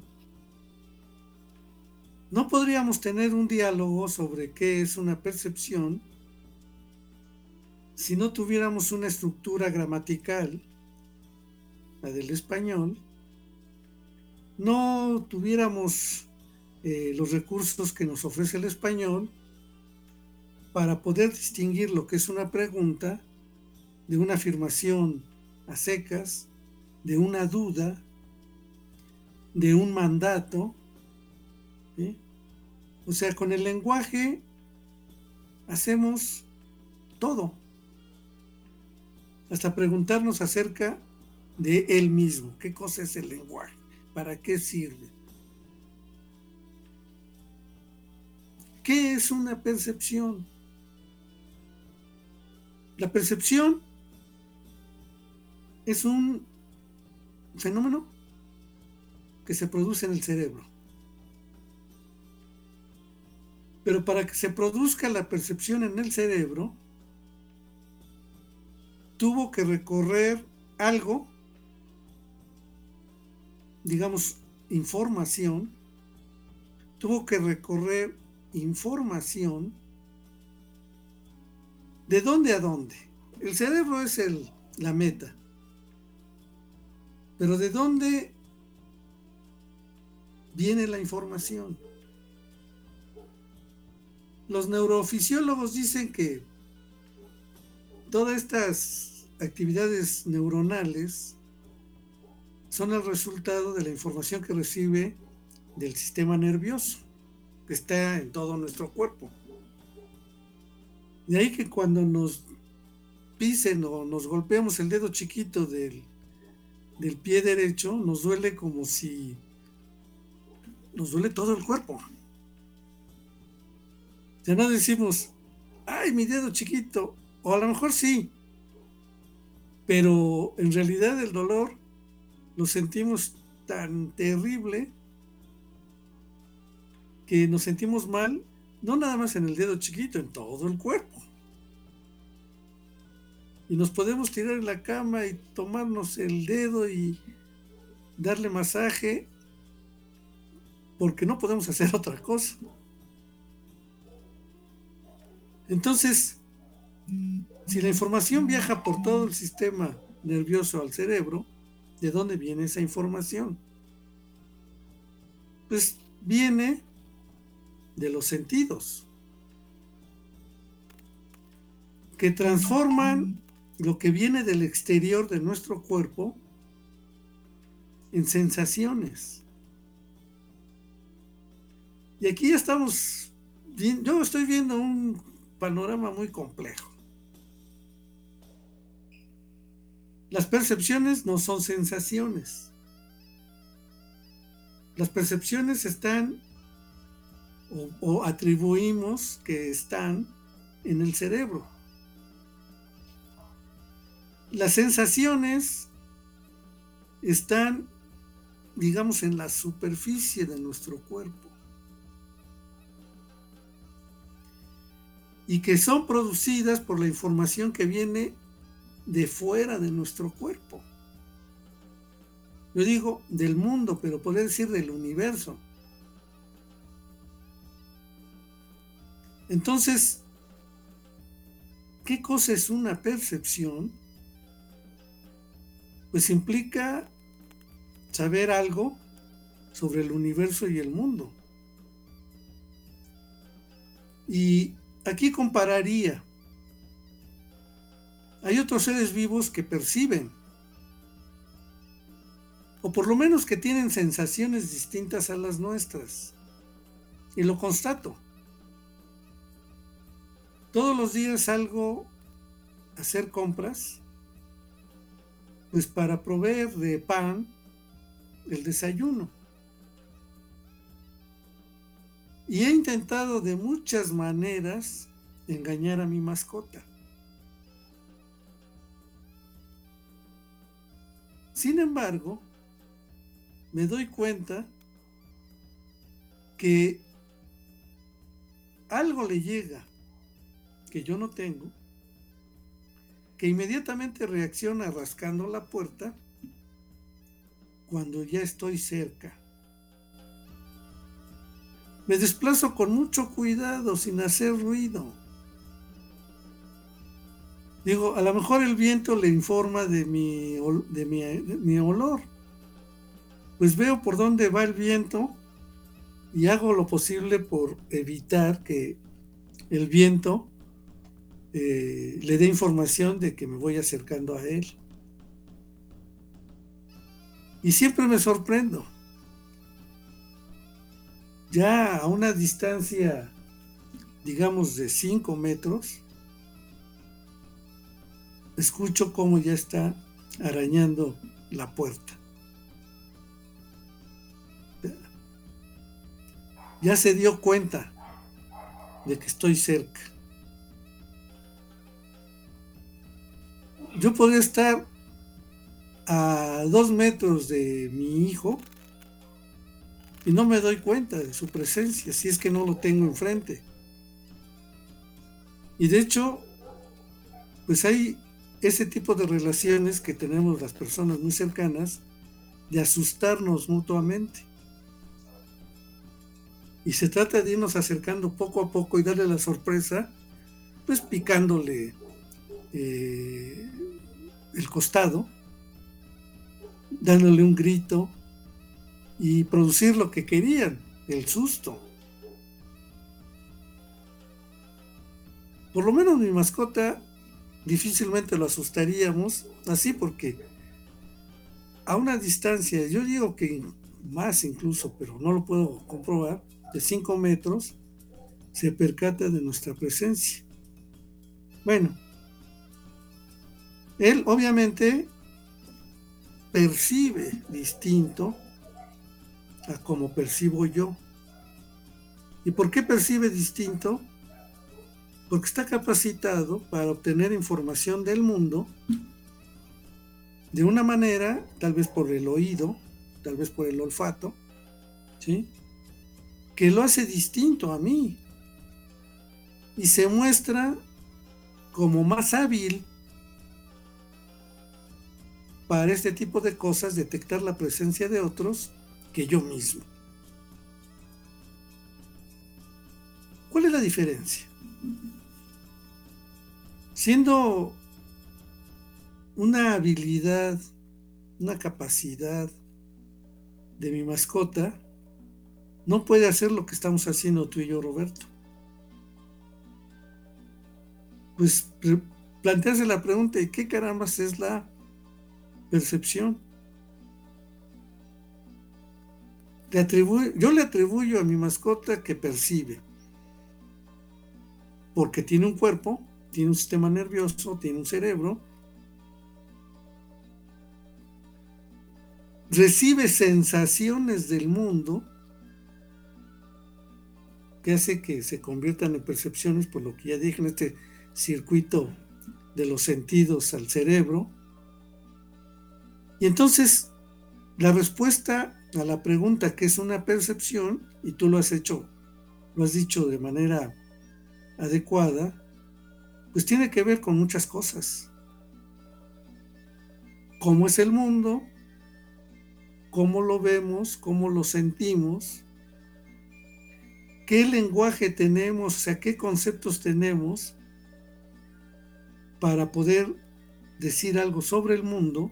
No podríamos tener un diálogo sobre qué es una percepción si no tuviéramos una estructura gramatical, la del español, no tuviéramos eh, los recursos que nos ofrece el español para poder distinguir lo que es una pregunta de una afirmación a secas, de una duda, de un mandato. ¿Sí? O sea, con el lenguaje hacemos todo, hasta preguntarnos acerca de él mismo. ¿Qué cosa es el lenguaje? ¿Para qué sirve? ¿Qué es una percepción? La percepción es un fenómeno que se produce en el cerebro. Pero para que se produzca la percepción en el cerebro, tuvo que recorrer algo, digamos, información, tuvo que recorrer información. ¿De dónde a dónde? El cerebro es el, la meta. Pero ¿de dónde viene la información? Los neurofisiólogos dicen que todas estas actividades neuronales son el resultado de la información que recibe del sistema nervioso, que está en todo nuestro cuerpo. De ahí que cuando nos pisen o nos golpeamos el dedo chiquito del, del pie derecho, nos duele como si nos duele todo el cuerpo. Ya no decimos, ay, mi dedo chiquito, o a lo mejor sí, pero en realidad el dolor lo sentimos tan terrible que nos sentimos mal, no nada más en el dedo chiquito, en todo el cuerpo. Y nos podemos tirar en la cama y tomarnos el dedo y darle masaje, porque no podemos hacer otra cosa. Entonces, si la información viaja por todo el sistema nervioso al cerebro, ¿de dónde viene esa información? Pues viene de los sentidos, que transforman lo que viene del exterior de nuestro cuerpo en sensaciones. Y aquí ya estamos, yo estoy viendo un panorama muy complejo. Las percepciones no son sensaciones. Las percepciones están o, o atribuimos que están en el cerebro. Las sensaciones están, digamos, en la superficie de nuestro cuerpo y que son producidas por la información que viene de fuera de nuestro cuerpo. Yo digo del mundo, pero podría decir del universo. Entonces, ¿qué cosa es una percepción? Pues implica saber algo sobre el universo y el mundo. Y aquí compararía. Hay otros seres vivos que perciben, o por lo menos que tienen sensaciones distintas a las nuestras. Y lo constato. Todos los días salgo a hacer compras, pues para proveer de pan el desayuno. Y he intentado de muchas maneras engañar a mi mascota. Sin embargo, me doy cuenta que algo le llega que yo no tengo, que inmediatamente reacciona rascando la puerta cuando ya estoy cerca. Me desplazo con mucho cuidado, sin hacer ruido. Digo, a lo mejor el viento le informa de mi, de mi, de mi olor. Pues veo por dónde va el viento y hago lo posible por evitar que el viento eh, le dé información de que me voy acercando a él. Y siempre me sorprendo. Ya a una distancia, digamos, de cinco metros, escucho cómo ya está arañando la puerta. Ya se dio cuenta de que estoy cerca. Yo podría estar a dos metros de mi hijo y no me doy cuenta de su presencia, si es que no lo tengo enfrente. Y de hecho, pues hay ese tipo de relaciones que tenemos las personas muy cercanas, de asustarnos mutuamente. Y se trata de irnos acercando poco a poco y darle la sorpresa, pues picándole eh, el costado, dándole un grito y producir lo que querían, el susto. Por lo menos mi mascota difícilmente lo asustaríamos así, porque a una distancia, yo digo que más incluso, pero no lo puedo comprobar, de cinco metros, se percata de nuestra presencia. Bueno, él obviamente percibe distinto a como percibo yo. ¿Y por qué percibe distinto? Porque está capacitado para obtener información del mundo de una manera, tal vez por el oído, tal vez por el olfato, ¿sí?, que lo hace distinto a mí y se muestra como más hábil para este tipo de cosas, detectar la presencia de otros, que yo mismo. ¿Cuál es la diferencia? Siendo una habilidad, una capacidad de mi mascota, no puede hacer lo que estamos haciendo tú y yo, Roberto. Pues plantearse la pregunta de qué carambas es la percepción. Le atribuyo, yo le atribuyo a mi mascota que percibe, porque tiene un cuerpo, tiene un sistema nervioso, tiene un cerebro. recibe sensaciones del mundo que hace que se conviertan en percepciones, por lo que ya dije, en este circuito de los sentidos al cerebro. Y entonces la respuesta a la pregunta ¿qué es una percepción? Y tú lo has hecho, lo has dicho de manera adecuada, pues tiene que ver con muchas cosas. ¿Cómo es el mundo? ¿Cómo lo vemos? ¿Cómo lo sentimos? ¿Qué lenguaje tenemos? O sea, ¿qué conceptos tenemos para poder decir algo sobre el mundo?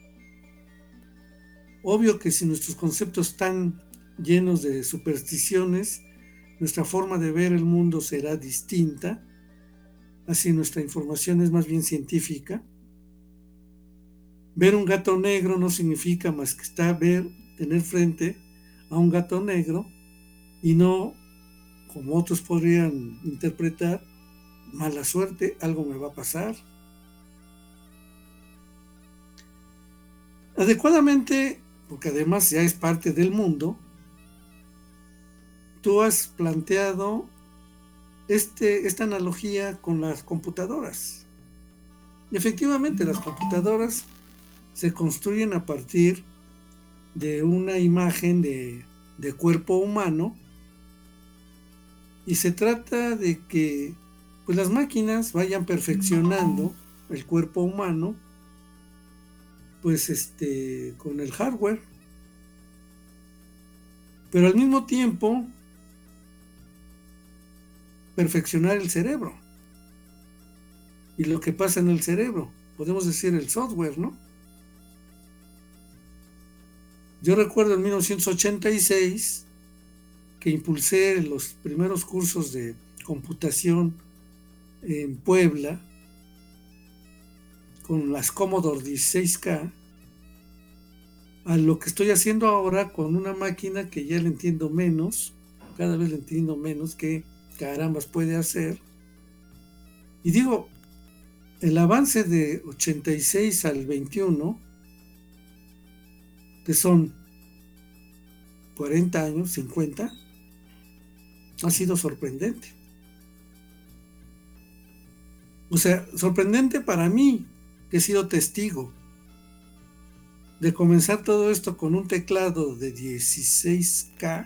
Obvio que si nuestros conceptos están llenos de supersticiones, nuestra forma de ver el mundo será distinta. Así nuestra información es más bien científica. Ver un gato negro no significa más que estar, ver, tener frente a un gato negro y no, como otros podrían interpretar, mala suerte, algo me va a pasar. Adecuadamente, porque además ya es parte del mundo, tú has planteado este, esta analogía con las computadoras. Y efectivamente, las computadoras se construyen a partir de una imagen de, de cuerpo humano, y se trata de que pues, las máquinas vayan perfeccionando el cuerpo humano pues este con el hardware, pero al mismo tiempo perfeccionar el cerebro y lo que pasa en el cerebro, podemos decir el software, ¿no? Yo recuerdo en mil novecientos ochenta y seis que impulsé los primeros cursos de computación en Puebla con las Commodore dieciséis K, a lo que estoy haciendo ahora con una máquina que ya le entiendo menos, cada vez le entiendo menos qué carambas puede hacer. Y digo, el avance de ochenta y seis al veintiuno, que son cuarenta años, cincuenta, ha sido sorprendente. O sea, sorprendente para mí, que he sido testigo de comenzar todo esto con un teclado de dieciséis K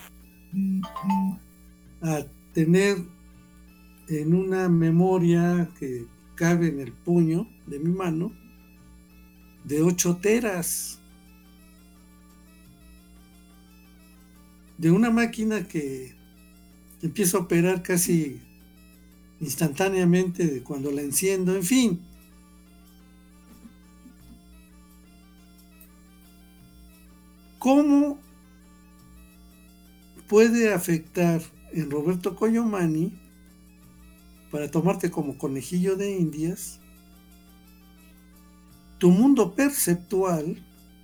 a tener en una memoria que cabe en el puño de mi mano de ocho teras, de una máquina que empiezo a operar casi instantáneamente de cuando la enciendo, en fin. ¿Cómo puede afectar en Roberto Coyomani, para tomarte como conejillo de indias, tu mundo perceptual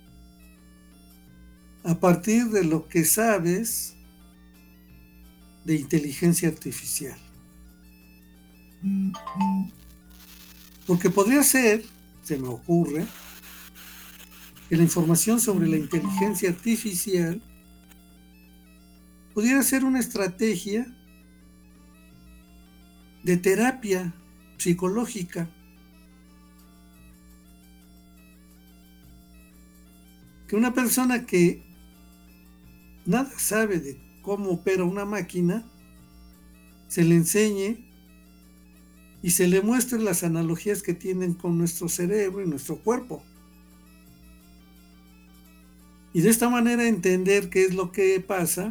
a partir de lo que sabes de inteligencia artificial? Porque podría ser, se me ocurre, que la información sobre la inteligencia artificial pudiera ser una estrategia de terapia psicológica. Que una persona que nada sabe de cómo opera una máquina, se le enseñe y se le muestre las analogías que tienen con nuestro cerebro y nuestro cuerpo. Y de esta manera entender qué es lo que pasa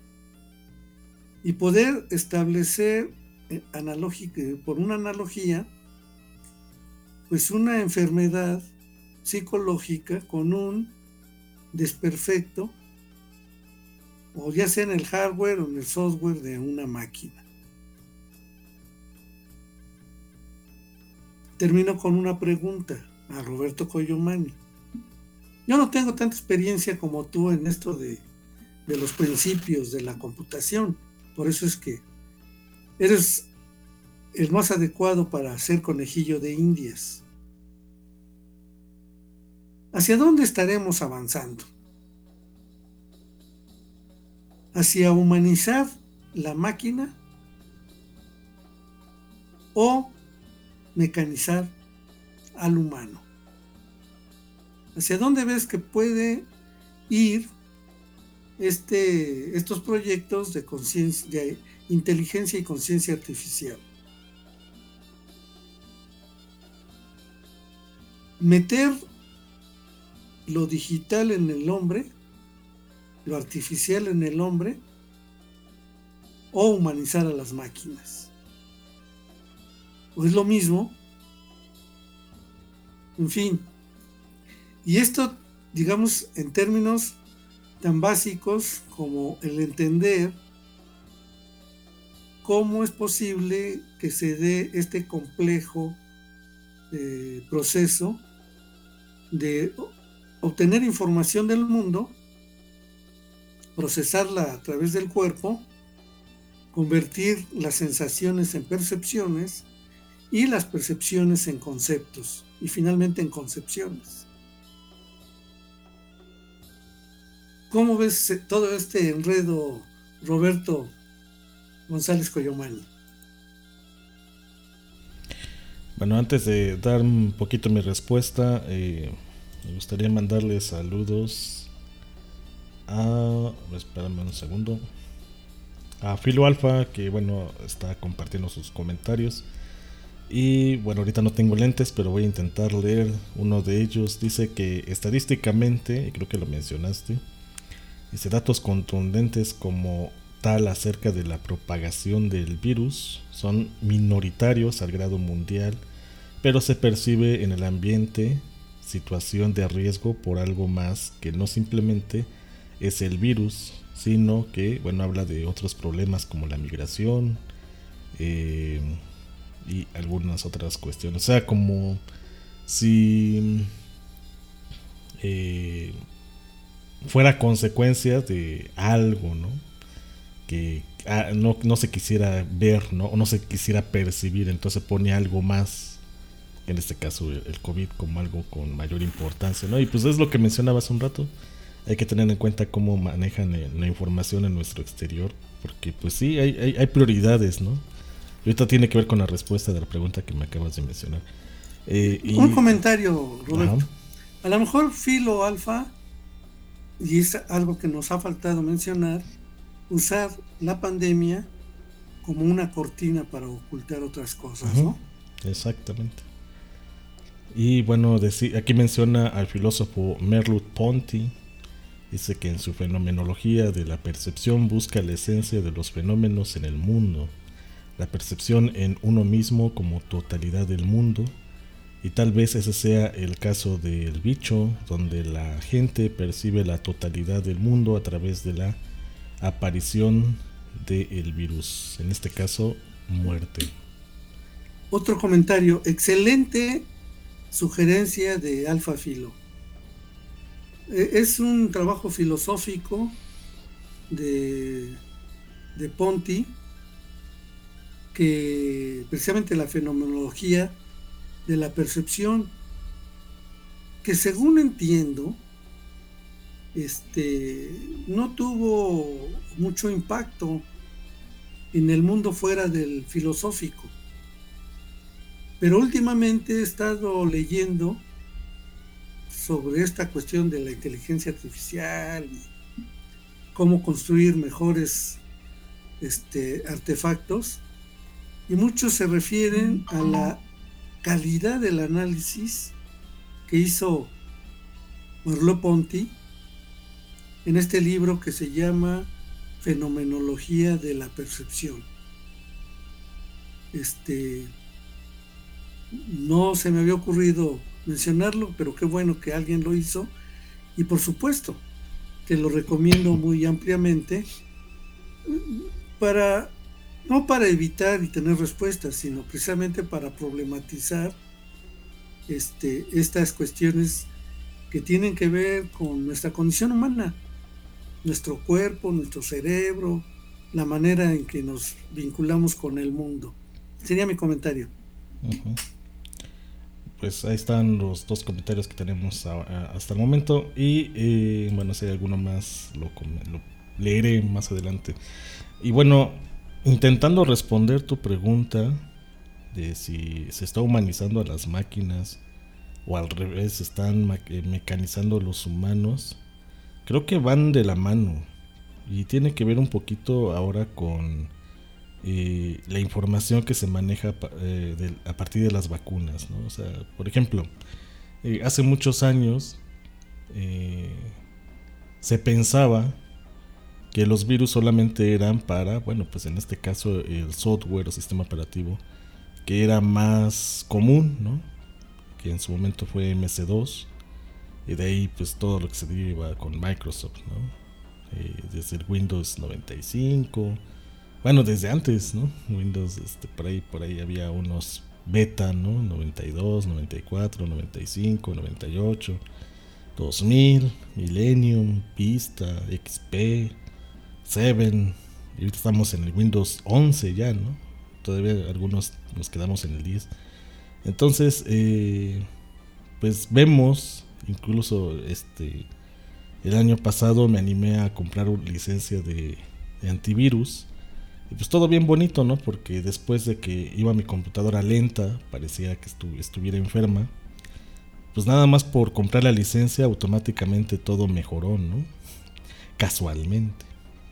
y poder establecer analógica, por una analogía, pues una enfermedad psicológica con un desperfecto, o ya sea en el hardware o en el software de una máquina. Termino con una pregunta a Roberto Coyomani. Yo no tengo tanta experiencia como tú en esto de, de los principios de la computación, por eso es que eres el más adecuado para ser conejillo de indias. ¿hacia dónde estaremos avanzando? ¿Hacia humanizar la máquina o mecanizar al humano? ¿Hacia dónde ves que puede ir este, estos proyectos de conciencia, de inteligencia y conciencia artificial? Meter lo digital en el hombre, lo artificial en el hombre, o humanizar a las máquinas. ¿O es lo mismo? En fin. Y esto, digamos, en términos tan básicos como el entender cómo es posible que se dé este complejo eh, proceso de obtener información del mundo, procesarla a través del cuerpo, convertir las sensaciones en percepciones y las percepciones en conceptos y finalmente en concepciones. ¿Cómo ves todo este enredo, Roberto González Coyomani? Bueno, antes de dar un poquito mi respuesta, eh, me gustaría mandarle saludos a... Espérame un segundo. A Filo Alfa, que bueno, está compartiendo sus comentarios. Y bueno, ahorita no tengo lentes, pero voy a intentar leer uno de ellos. Dice que estadísticamente, y creo que lo mencionaste, dice datos contundentes como tal acerca de la propagación del virus son minoritarios al grado mundial, pero se percibe en el ambiente situación de riesgo por algo más que no simplemente es el virus, sino que, bueno, habla de otros problemas como la migración eh, y algunas otras cuestiones. O sea, como si eh, fuera consecuencia de algo, ¿no? Que ah, no, no se quisiera ver, ¿no? O no se quisiera percibir, entonces pone algo más, en este caso el COVID, como algo con mayor importancia, ¿no? Y pues es lo que mencionaba hace un rato. Hay que tener en cuenta cómo manejan la información en nuestro exterior, porque pues sí, hay, hay, hay prioridades, ¿no? Y ahorita tiene que ver con la respuesta de la pregunta que me acabas de mencionar. Eh, y... Un comentario, Roberto. Ajá. A lo mejor Filo Alfa, y es algo que nos ha faltado mencionar, usar la pandemia como una cortina para ocultar otras cosas, Ajá, ¿no? exactamente. Y bueno, deci- aquí menciona al filósofo Merleau-Ponty. Dice que en su fenomenología de la percepción busca la esencia de los fenómenos en el mundo, la percepción en uno mismo como totalidad del mundo, y tal vez ese sea el caso del bicho, donde la gente percibe la totalidad del mundo a través de la aparición del virus, en este caso muerte. Otro comentario, excelente sugerencia de Alfa Filo. Es un trabajo filosófico de, de Ponty, que precisamente la fenomenología de la percepción, que según entiendo, este, no tuvo mucho impacto en el mundo fuera del filosófico. Pero últimamente he estado leyendo sobre esta cuestión de la inteligencia artificial y cómo construir mejores este, artefactos, y muchos se refieren a la calidad del análisis que hizo Merleau-Ponty en este libro que se llama Fenomenología de la Percepción. Este, no se me había ocurrido mencionarlo, pero qué bueno que alguien lo hizo, y por supuesto que lo recomiendo muy ampliamente, para no para evitar y tener respuestas, sino precisamente para problematizar este, estas cuestiones que tienen que ver con nuestra condición humana, nuestro cuerpo, nuestro cerebro, la manera en que nos vinculamos con el mundo. Sería mi comentario. Uh-huh. pues ahí están los dos comentarios que tenemos a, a, hasta el momento. Y eh, bueno, si hay alguno más, lo, lo leeré más adelante. Y bueno, intentando responder tu pregunta de si se está humanizando a las máquinas o al revés, se están mecanizando a los humanos, creo que van de la mano. Y tiene que ver un poquito ahora con eh, la información que se maneja eh, de, a partir de las vacunas, ¿no? O sea, por ejemplo, eh, hace muchos años eh, se pensaba que los virus solamente eran para, bueno, pues en este caso el software o sistema operativo que era más común, ¿no? Que en su momento fue eme ese dos, y de ahí pues todo lo que se deriva con Microsoft, ¿no? Eh, desde el Windows noventa y cinco, bueno, desde antes, ¿no? Windows, este, por ahí, por ahí había unos beta, ¿no? noventa y dos, noventa y cuatro, noventa y cinco, noventa y ocho, dos mil, Millennium, Vista, equis pe, siete, y ahorita estamos en el Windows once ya, ¿no? Todavía algunos nos quedamos en el diez. Entonces, eh, pues vemos, incluso este el año pasado me animé a comprar una licencia de, de antivirus. Y pues todo bien bonito, ¿no? Porque después de que iba mi computadora lenta, parecía que estu- estuviera enferma, pues nada más por comprar la licencia automáticamente todo mejoró, ¿no? Casualmente.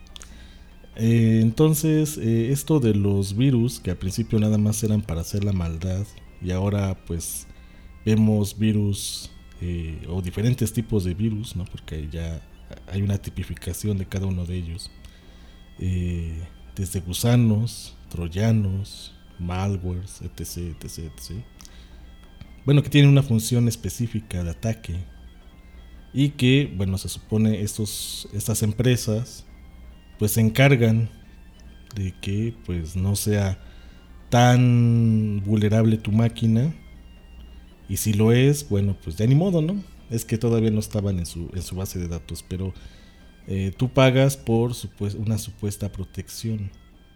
Eh, entonces, eh, esto de los virus, que al principio nada más eran para hacer la maldad, y ahora pues vemos virus eh, o diferentes tipos de virus, ¿no? Porque ya hay una tipificación de cada uno de ellos. Eh, desde gusanos, troyanos, malwares, etc, etc, etc. Bueno, que tienen una función específica de ataque y que, bueno, se supone estos, estas empresas pues se encargan de que pues no sea tan vulnerable tu máquina, y si lo es, bueno, pues ya ni modo, ¿no? Es que todavía no estaban en su, en su base de datos, pero eh, tú pagas por supues- una supuesta protección.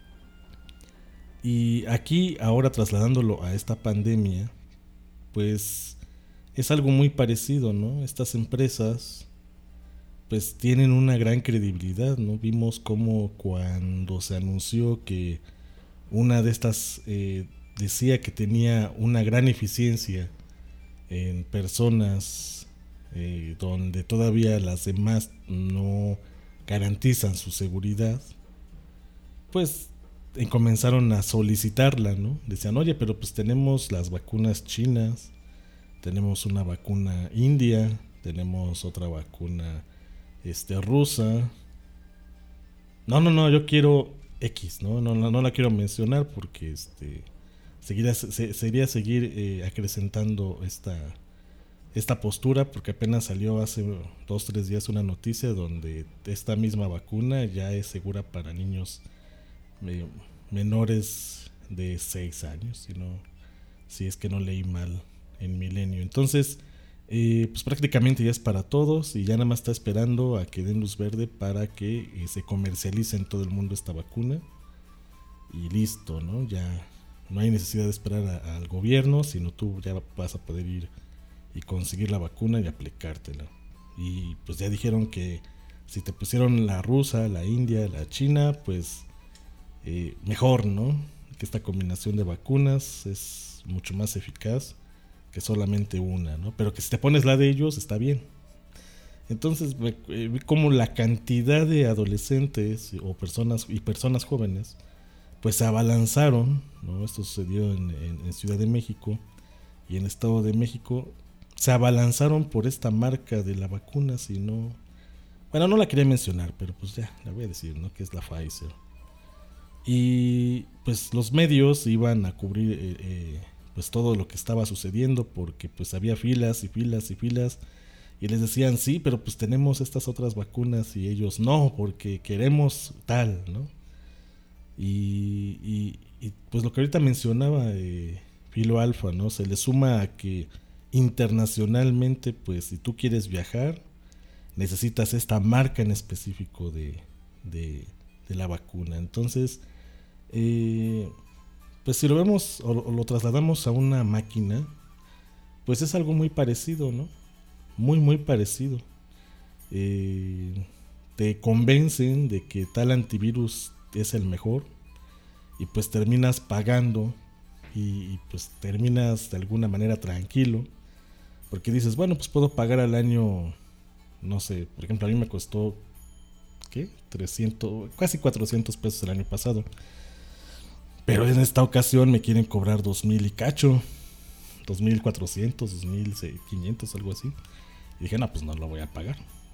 Y aquí, ahora trasladándolo a esta pandemia, pues es algo muy parecido, ¿no? Estas empresas pues tienen una gran credibilidad, ¿no? Vimos cómo cuando se anunció que una de estas eh, decía que tenía una gran eficiencia en personas eh, donde todavía las demás no garantizan su seguridad, pues eh, comenzaron a solicitarla, ¿no? Decían, oye, pero pues tenemos las vacunas chinas, tenemos una vacuna india, tenemos otra vacuna este rusa. No, no, no, yo quiero X, ¿no? No, no, no la quiero mencionar porque este seguiría, se, sería seguir eh, acrecentando esta, esta postura, porque apenas salió hace dos, tres días una noticia donde esta misma vacuna ya es segura para niños eh, menores de seis años, si, no, si es que no leí mal en Milenio. Entonces, Eh, pues prácticamente ya es para todos y ya nada más está esperando a que den luz verde para que eh, se comercialice en todo el mundo esta vacuna y listo, ¿no? Ya no hay necesidad de esperar a, al gobierno, sino tú ya vas a poder ir y conseguir la vacuna y aplicártela. Y pues ya dijeron que si te pusieron la rusa, la india, la china, pues eh, mejor, ¿no? Que esta combinación de vacunas es mucho más eficaz que solamente una, ¿no? Pero que si te pones la de ellos está bien. Entonces vi eh, como la cantidad de adolescentes o personas y personas jóvenes pues se abalanzaron, ¿no? Esto sucedió en, en, en Ciudad de México y en Estado de México, se abalanzaron por esta marca de la vacuna, si no, bueno, no la quería mencionar, pero pues ya la voy a decir, ¿no? Que es la Pfizer. Y pues los medios iban a cubrir eh, eh, pues todo lo que estaba sucediendo, porque pues había filas y filas y filas y les decían sí, pero pues tenemos estas otras vacunas, y ellos no, porque queremos tal, ¿no? Y, y, y pues lo que ahorita mencionaba eh, Filo Alfa, ¿no? Se le suma a que internacionalmente, pues si tú quieres viajar necesitas esta marca en específico de, de, de la vacuna. Entonces eh, pues si lo vemos o lo trasladamos a una máquina, pues es algo muy parecido, ¿no? Muy, muy parecido. Eh, te convencen de que tal antivirus es el mejor y pues terminas pagando y, y pues terminas de alguna manera tranquilo porque dices, bueno, pues puedo pagar al año, no sé, por ejemplo a mí me costó ¿qué? trescientos, casi cuatrocientos pesos el año pasado, pero en esta ocasión me quieren cobrar dos mil y cacho, dos mil cuatrocientos, dos mil quinientos, algo así. Y dije, no, pues no lo voy a pagar.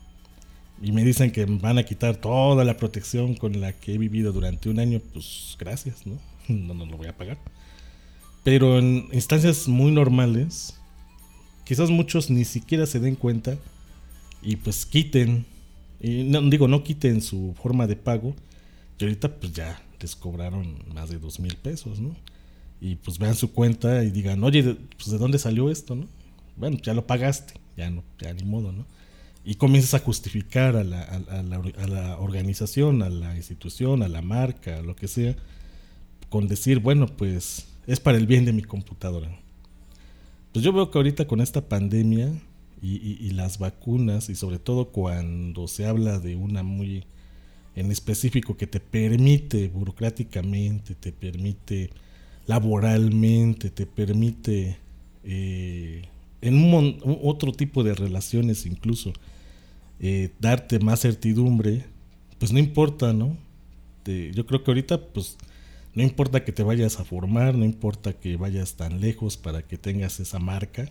Y me dicen que van a quitar toda la protección con la que he vivido durante un año. Pues gracias, ¿no? No, no lo voy a pagar. Pero en instancias muy normales, quizás muchos ni siquiera se den cuenta y pues quiten, y no, digo, no quiten su forma de pago. Y ahorita pues ya les cobraron más de dos mil pesos, ¿no? Y pues vean su cuenta y digan, oye, pues ¿de dónde salió esto, no? Bueno, ya lo pagaste, ya no, ya ni modo, ¿no? Y comienzas a justificar a la, a, a la, a la organización, a la institución, a la marca, a lo que sea, con decir, bueno, pues es para el bien de mi computadora. Pues yo veo que ahorita con esta pandemia y, y, y las vacunas, y sobre todo cuando se habla de una muy en específico que te permite burocráticamente, te permite laboralmente, te permite eh, en un, mon- otro tipo de relaciones incluso eh, darte más certidumbre, pues no importa, ¿no? Te, yo creo que ahorita pues no importa que te vayas a formar, no importa que vayas tan lejos para que tengas esa marca,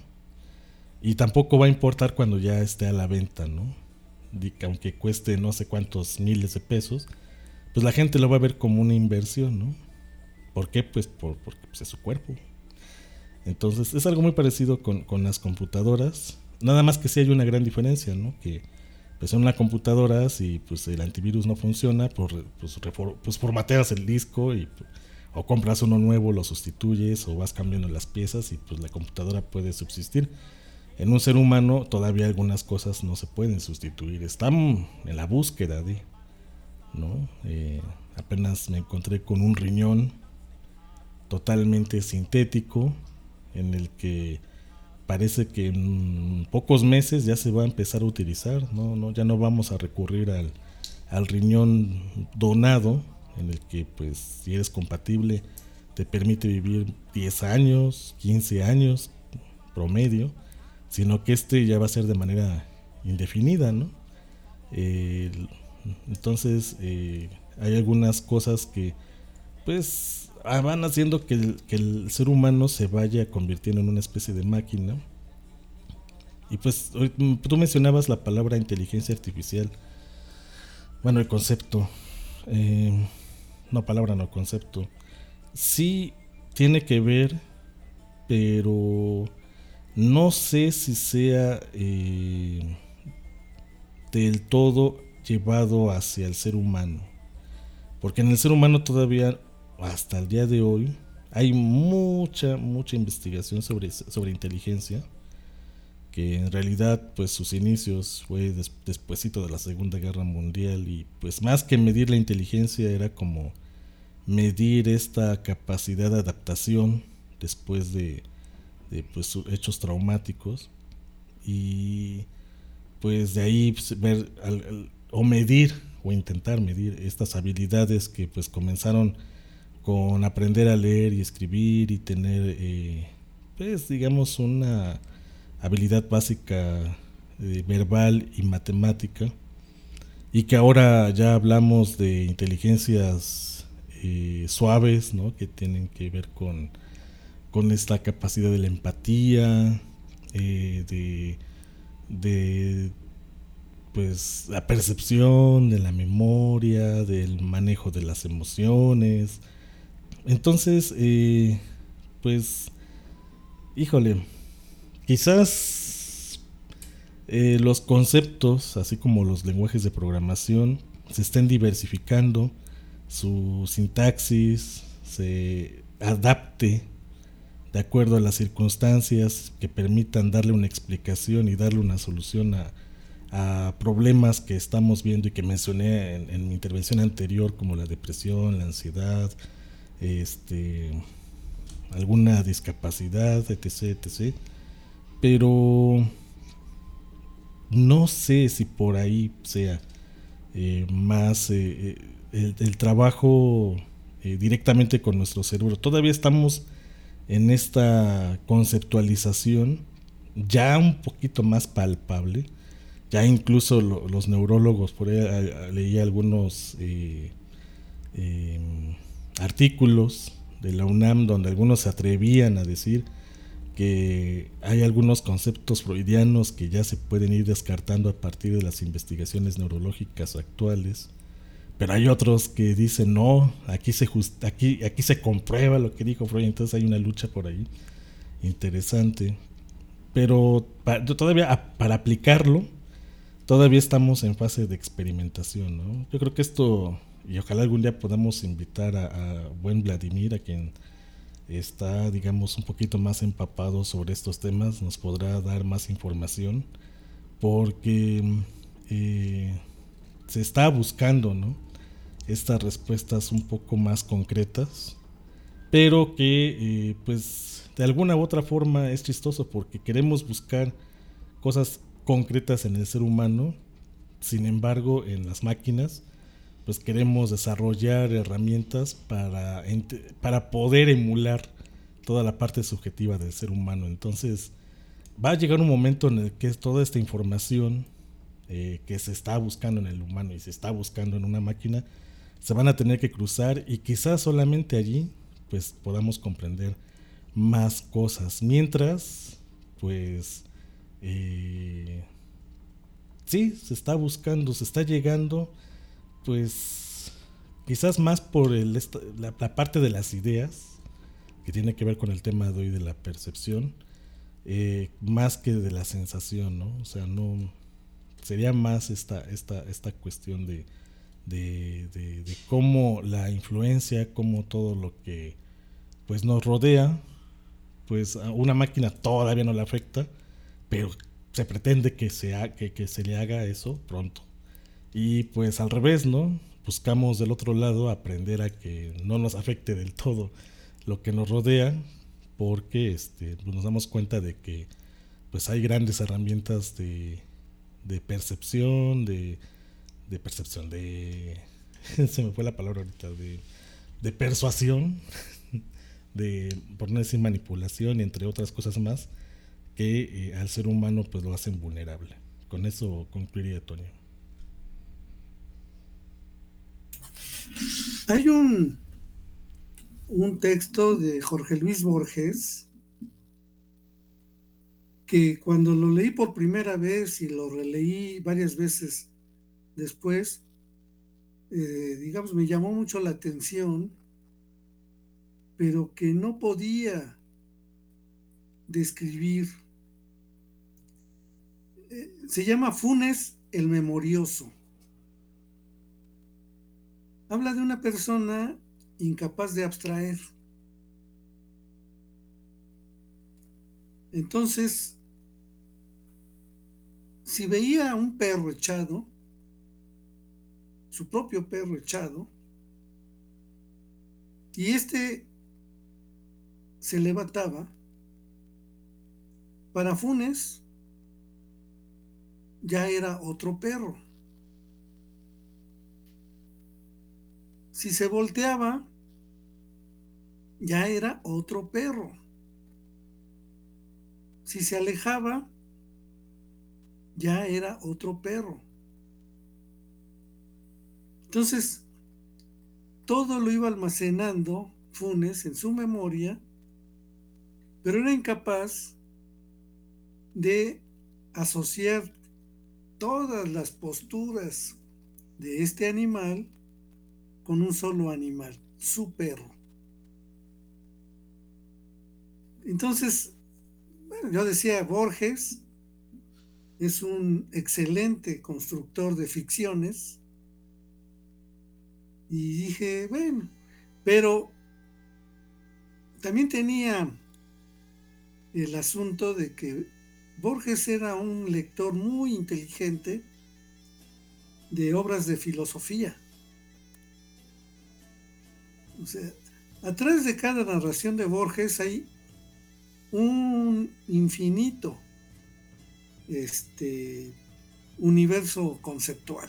y tampoco va a importar cuando ya esté a la venta, ¿no? De que aunque cueste no sé cuántos miles de pesos, pues la gente lo va a ver como una inversión, ¿no? ¿Por qué? Pues por, porque pues es su cuerpo. Entonces es algo muy parecido con, con las computadoras, nada más que sí hay una gran diferencia, ¿no? Que pues en una computadora, si pues el antivirus no funciona, pues, pues, refor- pues formateas el disco y, o compras uno nuevo, lo sustituyes o vas cambiando las piezas y pues la computadora puede subsistir. En un ser humano todavía algunas cosas no se pueden sustituir, están en la búsqueda de, ¿no? Eh, apenas me encontré con un riñón totalmente sintético en el que parece que en pocos meses ya se va a empezar a utilizar, no, no, ya no vamos a recurrir al, al riñón donado, en el que pues si eres compatible te permite vivir diez años, quince años promedio, sino que este ya va a ser de manera indefinida, ¿no? Eh, entonces eh, hay algunas cosas que pues van haciendo que el, que el ser humano se vaya convirtiendo en una especie de máquina. Y pues tú mencionabas la palabra inteligencia artificial, bueno, el concepto, eh, no palabra, no concepto, sí tiene que ver, pero no sé si sea eh, del todo llevado hacia el ser humano, porque en el ser humano todavía hasta el día de hoy hay mucha mucha investigación sobre, sobre inteligencia, que en realidad pues sus inicios fue des, despuesito de la Segunda Guerra Mundial, y pues más que medir la inteligencia era como medir esta capacidad de adaptación después de, de pues, hechos traumáticos, y pues de ahí pues, ver al, al, o medir o intentar medir estas habilidades que pues comenzaron con aprender a leer y escribir y tener eh, pues digamos una habilidad básica eh, verbal y matemática, y que ahora ya hablamos de inteligencias eh, suaves, ¿no? Que tienen que ver con, con esta capacidad de la empatía, eh, de, de pues la percepción, de la memoria, del manejo de las emociones. Entonces eh, pues híjole, quizás eh, los conceptos, así como los lenguajes de programación, se estén diversificando, su sintaxis se adapte de acuerdo a las circunstancias que permitan darle una explicación y darle una solución a, a problemas que estamos viendo y que mencioné en, en mi intervención anterior, como la depresión, la ansiedad, este, alguna discapacidad, etc, etcétera. pero no sé si por ahí sea eh, más eh, el, el trabajo eh, directamente con nuestro cerebro. Todavía estamos en esta conceptualización ya un poquito más palpable. Ya incluso lo, los neurólogos, por ahí a, a, leí algunos eh, eh, artículos de la UNAM donde algunos se atrevían a decir que hay algunos conceptos freudianos que ya se pueden ir descartando a partir de las investigaciones neurológicas actuales, pero hay otros que dicen no, aquí se just, aquí, aquí se comprueba lo que dijo Freud. Entonces hay una lucha por ahí interesante, pero para, todavía para aplicarlo todavía estamos en fase de experimentación, ¿no? Yo creo que esto, y ojalá algún día podamos invitar a, a buen Vladimir, a quien está, digamos, un poquito más empapado sobre estos temas, nos podrá dar más información, porque eh, se está buscando, ¿no?, estas respuestas un poco más concretas, pero que eh, pues de alguna u otra forma es chistoso porque queremos buscar cosas concretas en el ser humano, sin embargo en las máquinas pues queremos desarrollar herramientas para, para poder emular toda la parte subjetiva del ser humano. Entonces va a llegar un momento en el que toda esta información eh, que se está buscando en el humano y se está buscando en una máquina se van a tener que cruzar, y quizás solamente allí pues podamos comprender más cosas, mientras pues eh, sí, se está buscando, se está llegando pues quizás más por el, la, la parte de las ideas, que tiene que ver con el tema de hoy de la percepción, eh, más que de la sensación, ¿no? O sea, no sería más esta, esta, esta cuestión de, de, de, de cómo la influencia, cómo todo lo que pues nos rodea, pues a una máquina todavía no le afecta, pero se pretende que se, ha, que, que se le haga eso pronto. Y pues al revés, ¿no? Buscamos del otro lado aprender a que no nos afecte del todo lo que nos rodea, porque este, pues nos damos cuenta de que pues hay grandes herramientas de, de percepción, de, de percepción, de se me fue la palabra ahorita, de, de persuasión, de, por no decir manipulación, entre otras cosas más, que eh, al ser humano pues lo hacen vulnerable. Con eso concluiría, Toño. Hay un, un texto de Jorge Luis Borges que cuando lo leí por primera vez y lo releí varias veces después, eh, digamos, me llamó mucho la atención, pero que no podía describir. Eh, se llama Funes el Memorioso. Habla de una persona incapaz de abstraer. Entonces, si veía a un perro echado, su propio perro echado, y este se levantaba, para Funes ya era otro perro. Si se volteaba, ya era otro perro. Si se alejaba, ya era otro perro. Entonces, todo lo iba almacenando Funes en su memoria, pero era incapaz de asociar todas las posturas de este animal con un solo animal, su perro. Entonces, bueno, yo decía, Borges es un excelente constructor de ficciones, y dije, bueno, pero también tenía el asunto de que Borges era un lector muy inteligente de obras de filosofía. O sea, atrás de cada narración de Borges hay un infinito este, universo conceptual.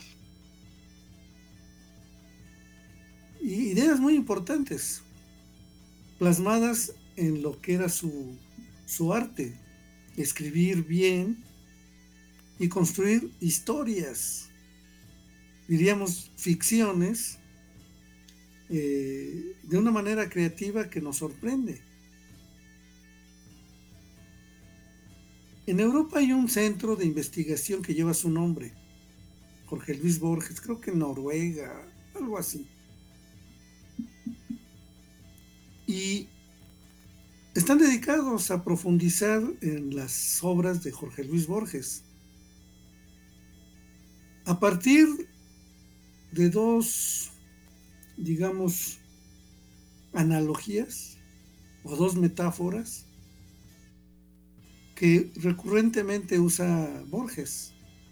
Y ideas muy importantes, plasmadas en lo que era su, su arte, escribir bien y construir historias, diríamos ficciones, eh, de una manera creativa que nos sorprende. En Europa hay un centro de investigación que lleva su nombre, Jorge Luis Borges, creo que en Noruega, algo así. Y están dedicados a profundizar en las obras de Jorge Luis Borges. A partir de dos, digamos, analogías o dos metáforas que recurrentemente usa Borges,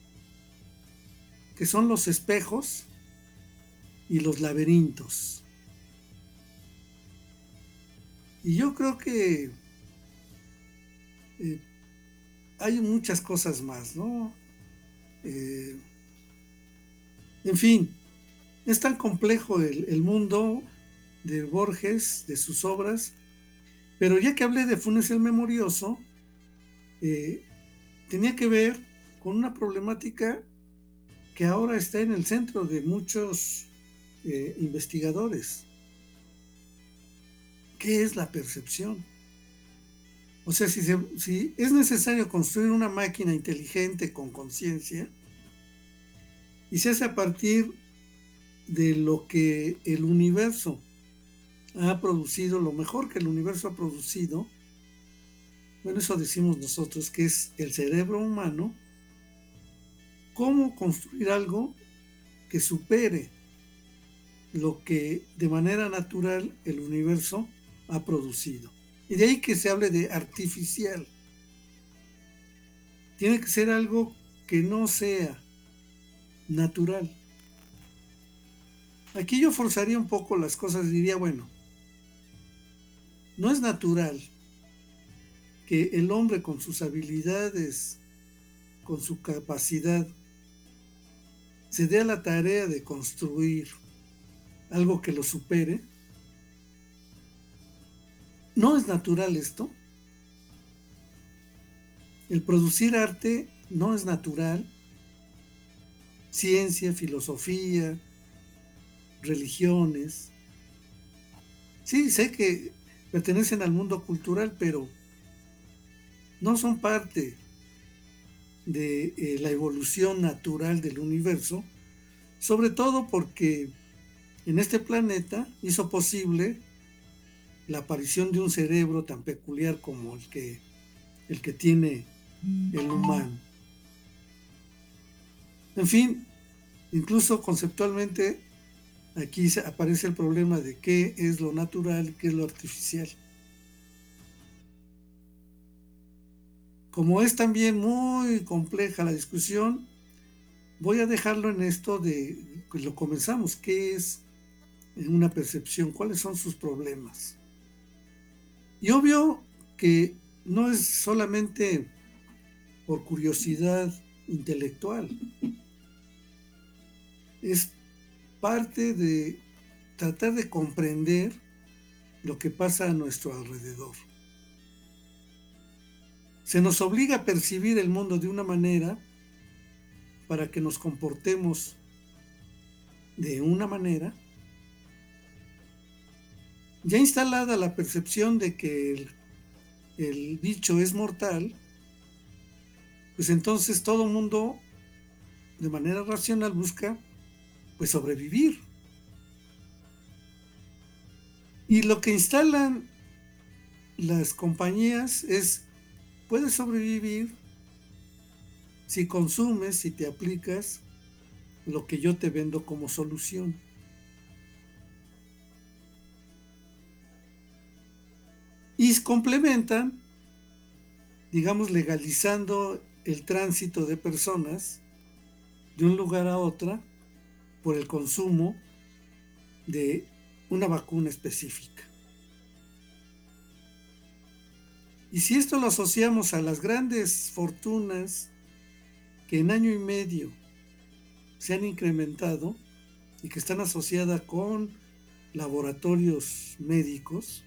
que son los espejos y los laberintos. Y yo creo que eh, hay muchas cosas más, ¿no? Eh, en fin, es tan complejo el, el mundo de Borges, de sus obras, pero ya que hablé de Funes el Memorioso, eh, tenía que ver con una problemática que ahora está en el centro de muchos eh, investigadores. ¿Qué es la percepción? O sea, si, se, si es necesario construir una máquina inteligente con conciencia y se hace a partir de lo que el universo ha producido, lo mejor que el universo ha producido, bueno, eso decimos nosotros que es el cerebro humano, ¿cómo construir algo que supere lo que de manera natural el universo ha producido? Y de ahí que se hable de artificial. Tiene que ser algo que no sea natural. Aquí yo forzaría un poco las cosas, diría, bueno, no es natural que el hombre con sus habilidades, con su capacidad, se dé a la tarea de construir algo que lo supere. ¿No es natural esto? El producir arte no es natural. Ciencia, filosofía, religiones. Sí, sé que pertenecen al mundo cultural, pero no son parte de eh, la evolución natural del universo, sobre todo porque en este planeta hizo posible la aparición de un cerebro tan peculiar como el que, el que tiene el humano. En fin, incluso conceptualmente aquí aparece el problema de qué es lo natural y qué es lo artificial. Como es también muy compleja la discusión, voy a dejarlo en esto de que lo comenzamos, qué es una percepción, cuáles son sus problemas. Y obvio que no es solamente por curiosidad intelectual, es parte de tratar de comprender lo que pasa a nuestro alrededor. Se nos obliga a percibir el mundo de una manera para que nos comportemos de una manera. Ya instalada la percepción de que el, el bicho es mortal, pues entonces todo mundo de manera racional busca pues sobrevivir. Y lo que instalan las compañías es: puedes sobrevivir si consumes, si te aplicas lo que yo te vendo como solución. Y complementan, digamos, legalizando el tránsito de personas de un lugar a otra por el consumo de una vacuna específica. Y si esto lo asociamos a las grandes fortunas que en año y medio se han incrementado y que están asociadas con laboratorios médicos,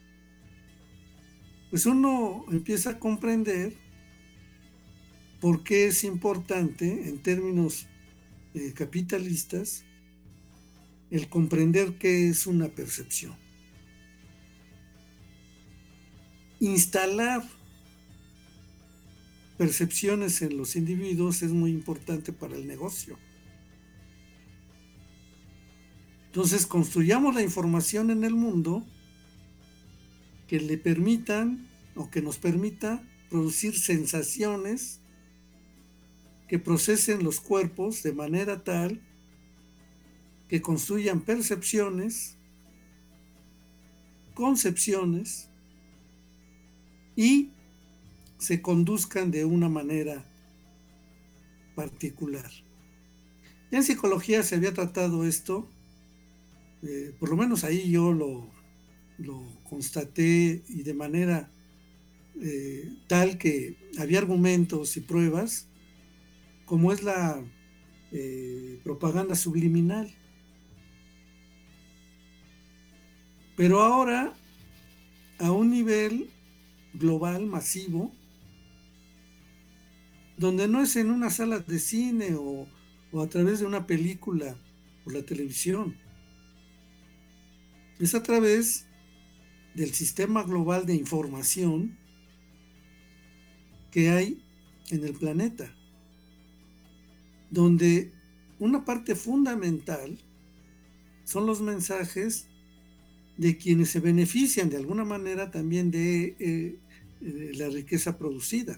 pues uno empieza a comprender por qué es importante en términos eh, capitalistas el comprender qué es una percepción. Instalar percepciones en los individuos es muy importante para el negocio. Entonces, construyamos la información en el mundo que le permitan o que nos permita producir sensaciones que procesen los cuerpos de manera tal que construyan percepciones, concepciones y se conduzcan de una manera particular. Ya en psicología se había tratado esto, eh, por lo menos ahí yo lo, lo constaté y de manera eh, tal que había argumentos y pruebas, como es la eh, propaganda subliminal. Pero ahora, a un nivel global, masivo, donde no es en una sala de cine o, o a través de una película o la televisión, es a través del sistema global de información que hay en el planeta, donde una parte fundamental son los mensajes de quienes se benefician de alguna manera también de, eh, de la riqueza producida,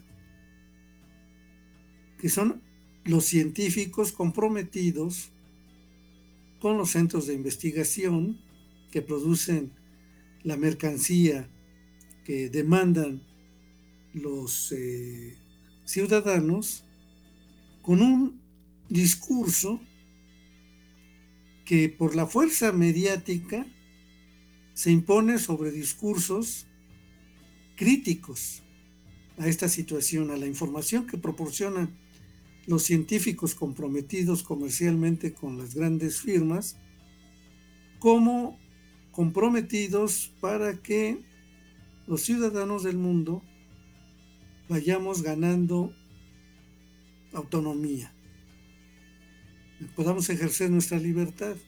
que son los científicos comprometidos con los centros de investigación que producen la mercancía que demandan los eh, ciudadanos, con un discurso que por la fuerza mediática se impone sobre discursos críticos a esta situación, a la información que proporcionan los científicos comprometidos comercialmente con las grandes firmas, como comprometidos para que los ciudadanos del mundo vayamos ganando autonomía, podamos ejercer nuestra libertad.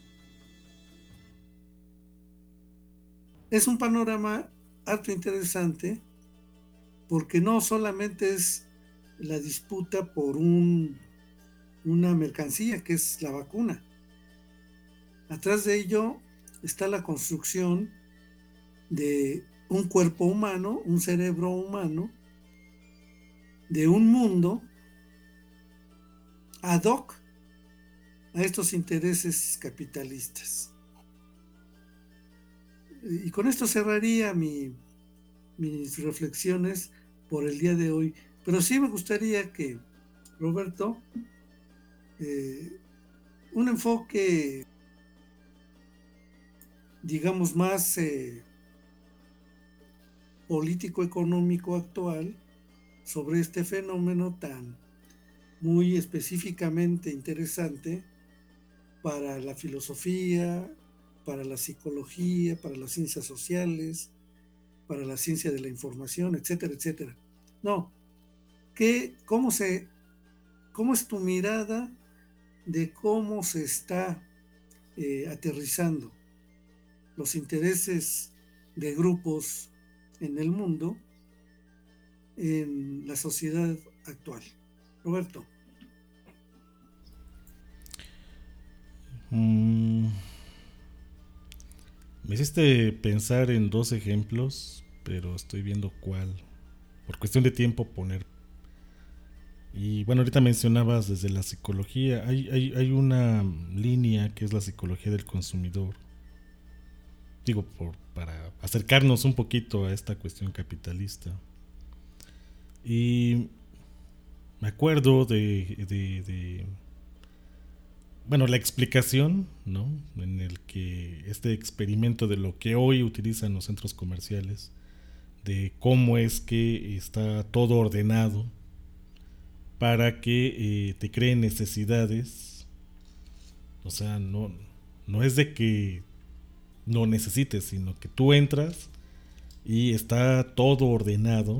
Es un panorama harto interesante porque no solamente es la disputa por un, una mercancía que es la vacuna. Atrás de ello está la construcción de un cuerpo humano, un cerebro humano, de un mundo ad hoc a estos intereses capitalistas. Y con esto cerraría mi, mis reflexiones por el día de hoy. Pero sí me gustaría que, Roberto, eh, un enfoque, digamos, más eh, político-económico actual sobre este fenómeno tan muy específicamente interesante para la filosofía, para la psicología, para las ciencias sociales, para la ciencia de la información, etcétera, etcétera. No, ¿qué, cómo, se, ¿cómo es tu mirada de cómo se está eh, aterrizando los intereses de grupos en el mundo, en la sociedad actual? Roberto. Mm. Me hiciste pensar en dos ejemplos, pero estoy viendo cuál, por cuestión de tiempo, poner. Y bueno, ahorita mencionabas desde la psicología, hay, hay, hay una línea que es la psicología del consumidor. Digo, por, para acercarnos un poquito a esta cuestión capitalista. Y me acuerdo de... de, de Bueno, la explicación, ¿no? En el que este experimento de lo que hoy utilizan los centros comerciales, de cómo es que está todo ordenado para que eh, te creen necesidades. O sea, no, no es de que no necesites, sino que tú entras y está todo ordenado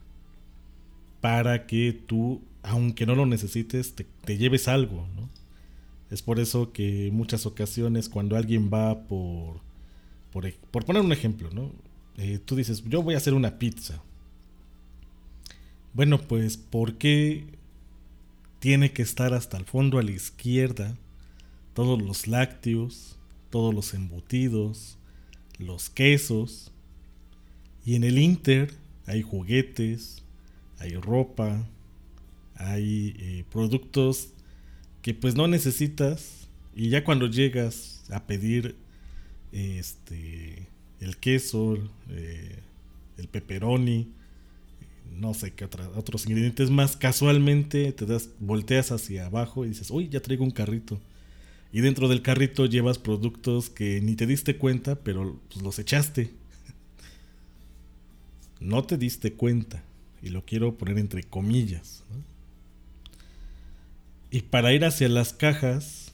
para que tú, aunque no lo necesites, te, te lleves algo, ¿no? Es por eso que en muchas ocasiones cuando alguien va por, por, por poner un ejemplo, ¿no? Eh, tú dices, yo voy a hacer una pizza. Bueno, pues, ¿por qué tiene que estar hasta el fondo a la izquierda todos los lácteos, todos los embutidos, los quesos? Y en el Inter hay juguetes, hay ropa, hay eh, productos que pues no necesitas, y ya cuando llegas a pedir este el queso, eh, el pepperoni, no sé qué otra, otros ingredientes más, casualmente te das, volteas hacia abajo y dices, uy, ya traigo un carrito, y dentro del carrito llevas productos que ni te diste cuenta, pero pues, los echaste. No te diste cuenta, y lo quiero poner entre comillas, ¿no? Y para ir hacia las cajas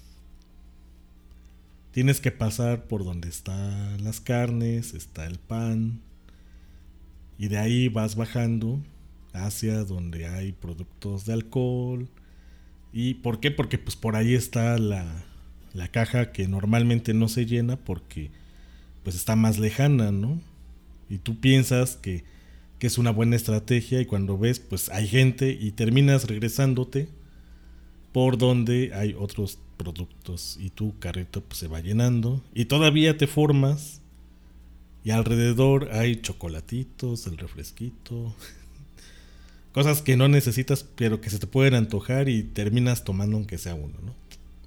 tienes que pasar por donde están las carnes, está el pan, y de ahí vas bajando hacia donde hay productos de alcohol. ¿Y por qué? Porque pues por ahí está la, la caja que normalmente no se llena porque pues está más lejana, ¿no? Y tú piensas que, que es una buena estrategia, y cuando ves pues hay gente y terminas regresándote por donde hay otros productos y tu carrito pues se va llenando y todavía te formas y alrededor hay chocolatitos, el refresquito, cosas que no necesitas pero que se te pueden antojar, y terminas tomando aunque sea uno, ¿no?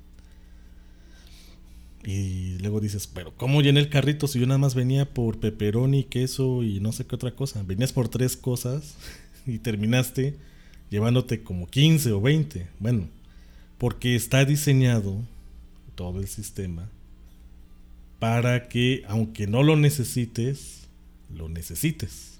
Y luego dices, pero ¿cómo llené el carrito si yo nada más venía por pepperoni, queso y no sé qué otra cosa? Venías por tres cosas y terminaste llevándote como quince o veinte. Bueno, porque está diseñado todo el sistema para que, aunque no lo necesites, lo necesites.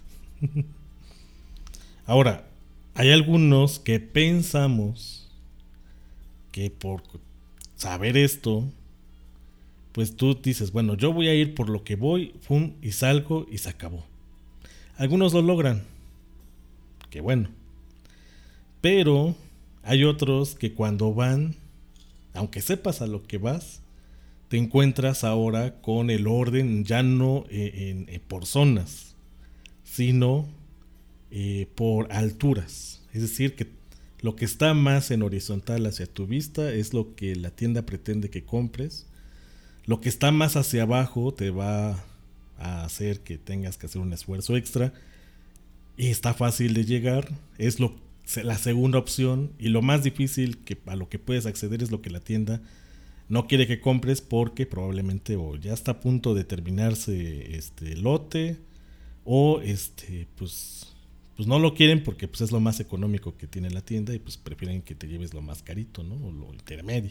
Ahora, hay algunos que pensamos que por saber esto, pues tú dices, bueno, yo voy a ir por lo que voy, pum, y salgo y se acabó. Algunos lo logran, qué bueno. Pero hay otros que cuando van, aunque sepas a lo que vas, te encuentras ahora con el orden ya no eh, en, eh, por zonas, sino eh, por alturas. Es decir, que lo que está más en horizontal hacia tu vista es lo que la tienda pretende que compres. Lo que está más hacia abajo te va a hacer que tengas que hacer un esfuerzo extra, y está fácil de llegar, es lo la segunda opción, y lo más difícil que a lo que puedes acceder es lo que la tienda no quiere que compres, porque probablemente o ya está a punto de terminarse este lote, o este pues pues no lo quieren porque pues es lo más económico que tiene la tienda, y pues prefieren que te lleves lo más carito, ¿no? O lo intermedio.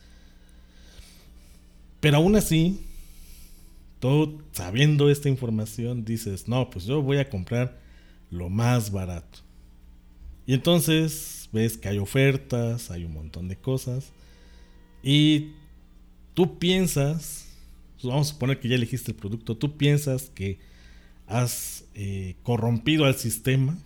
Pero aún así, todo sabiendo esta información, dices, no, pues yo voy a comprar lo más barato. Y entonces ves que hay ofertas, hay un montón de cosas, y tú piensas, vamos a suponer que ya elegiste el producto, tú piensas que has eh, corrompido al sistema.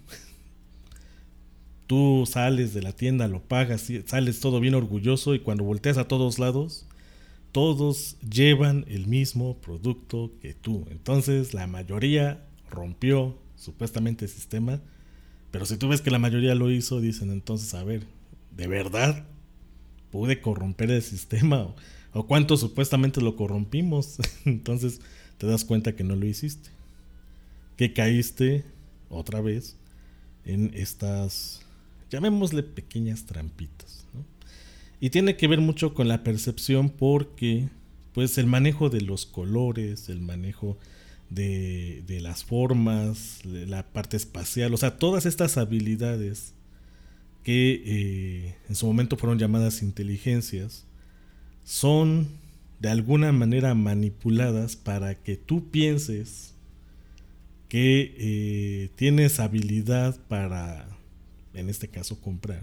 Tú sales de la tienda, lo pagas, sales todo bien orgulloso, y cuando volteas a todos lados, todos llevan el mismo producto que tú. Entonces la mayoría rompió supuestamente el sistema. Pero si tú ves que la mayoría lo hizo, dicen entonces, a ver, ¿de verdad pude corromper el sistema? ¿O, o cuánto supuestamente lo corrompimos? Entonces te das cuenta que no lo hiciste, que caíste otra vez en estas, llamémosle pequeñas trampitas, ¿no? Y tiene que ver mucho con la percepción, porque pues el manejo de los colores, el manejo De, de las formas, de la parte espacial, o sea, todas estas habilidades que eh, en su momento fueron llamadas inteligencias, son de alguna manera manipuladas para que tú pienses que eh, tienes habilidad para, en este caso, comprar.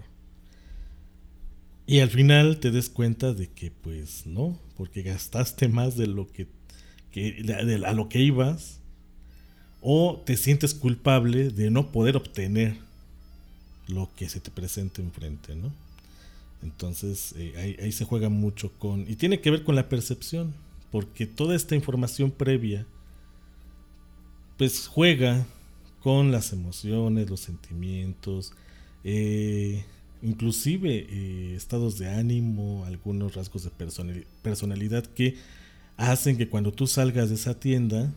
Y al final te des cuenta de que pues no, porque gastaste más de lo que, que de, de, a lo que ibas, o te sientes culpable de no poder obtener lo que se te presente enfrente, ¿no? Entonces eh, ahí, ahí se juega mucho con, y tiene que ver con la percepción, porque toda esta información previa pues juega con las emociones, los sentimientos, eh, inclusive eh, estados de ánimo, algunos rasgos de personali- personalidad que hacen que cuando tú salgas de esa tienda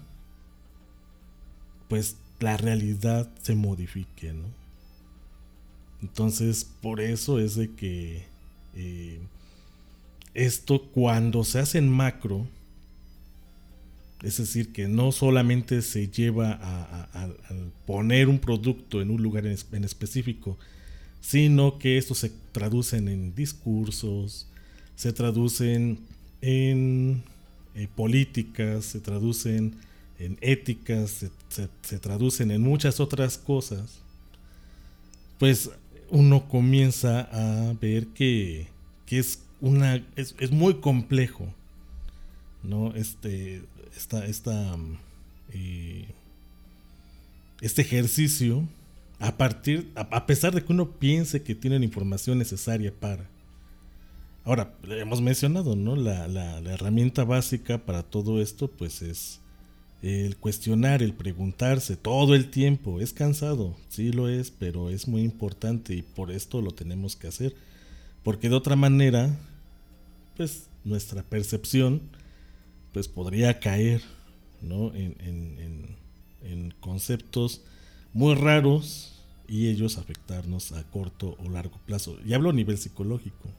pues la realidad se modifique, ¿no? Entonces por eso es de que eh, esto cuando se hace en macro, es decir, que no solamente se lleva a, a, a, a poner un producto en un lugar en, en específico, sino que esto se traducen en discursos, se traducen en eh, políticas, se traducen en éticas, se, se, se traducen en muchas otras cosas, pues uno comienza a ver que, que es una es, es muy complejo, ¿no? Este esta, esta eh, este ejercicio, a partir a, a pesar de que uno piense que tiene la información necesaria para. Ahora, hemos mencionado, ¿no? La, la, la herramienta básica para todo esto, pues es el cuestionar, el preguntarse todo el tiempo. Es cansado, sí lo es, pero es muy importante y por esto lo tenemos que hacer, porque de otra manera pues nuestra percepción pues podría caer, ¿no? en, en, en, en conceptos muy raros y ellos afectarnos a corto o largo plazo. Y hablo a nivel psicológico.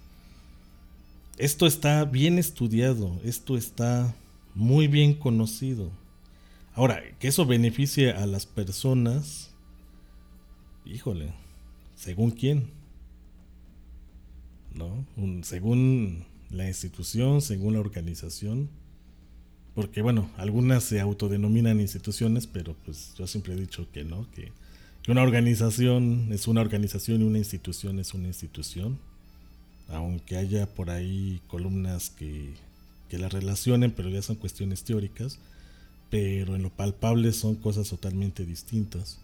Esto está bien estudiado, esto está muy bien conocido. Ahora, que eso beneficie a las personas, híjole, ¿según quién? ¿No? Un, según la institución, según la organización. Porque bueno, algunas se autodenominan instituciones, pero pues yo siempre he dicho que no, que, que una organización es una organización y una institución es una institución. Aunque haya por ahí columnas que, que las relacionen, pero ya son cuestiones teóricas, pero en lo palpable son cosas totalmente distintas,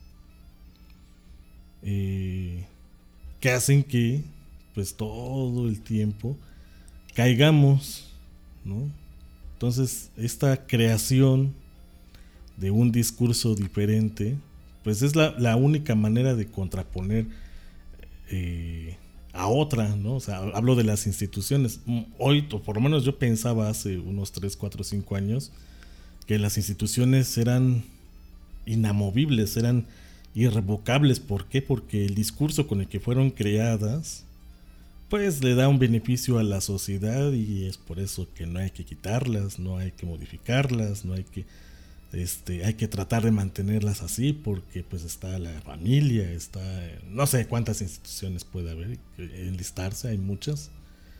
eh, que hacen que pues todo el tiempo caigamos, ¿no? Entonces esta creación de un discurso diferente pues es la, la única manera de contraponer eh, a otra, ¿no? O sea, hablo de las instituciones. Hoy, o por lo menos yo pensaba hace unos tres, cuatro, cinco años que las instituciones eran inamovibles, eran irrevocables. ¿Por qué? Porque el discurso con el que fueron creadas pues le da un beneficio a la sociedad y es por eso que no hay que quitarlas, no hay que modificarlas, no hay que este hay que tratar de mantenerlas así porque pues está la familia, está no sé cuántas instituciones puede haber, enlistarse, hay muchas.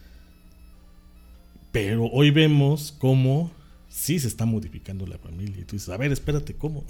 Pero hoy vemos cómo sí se está modificando la familia y tú dices, a ver, espérate, ¿cómo?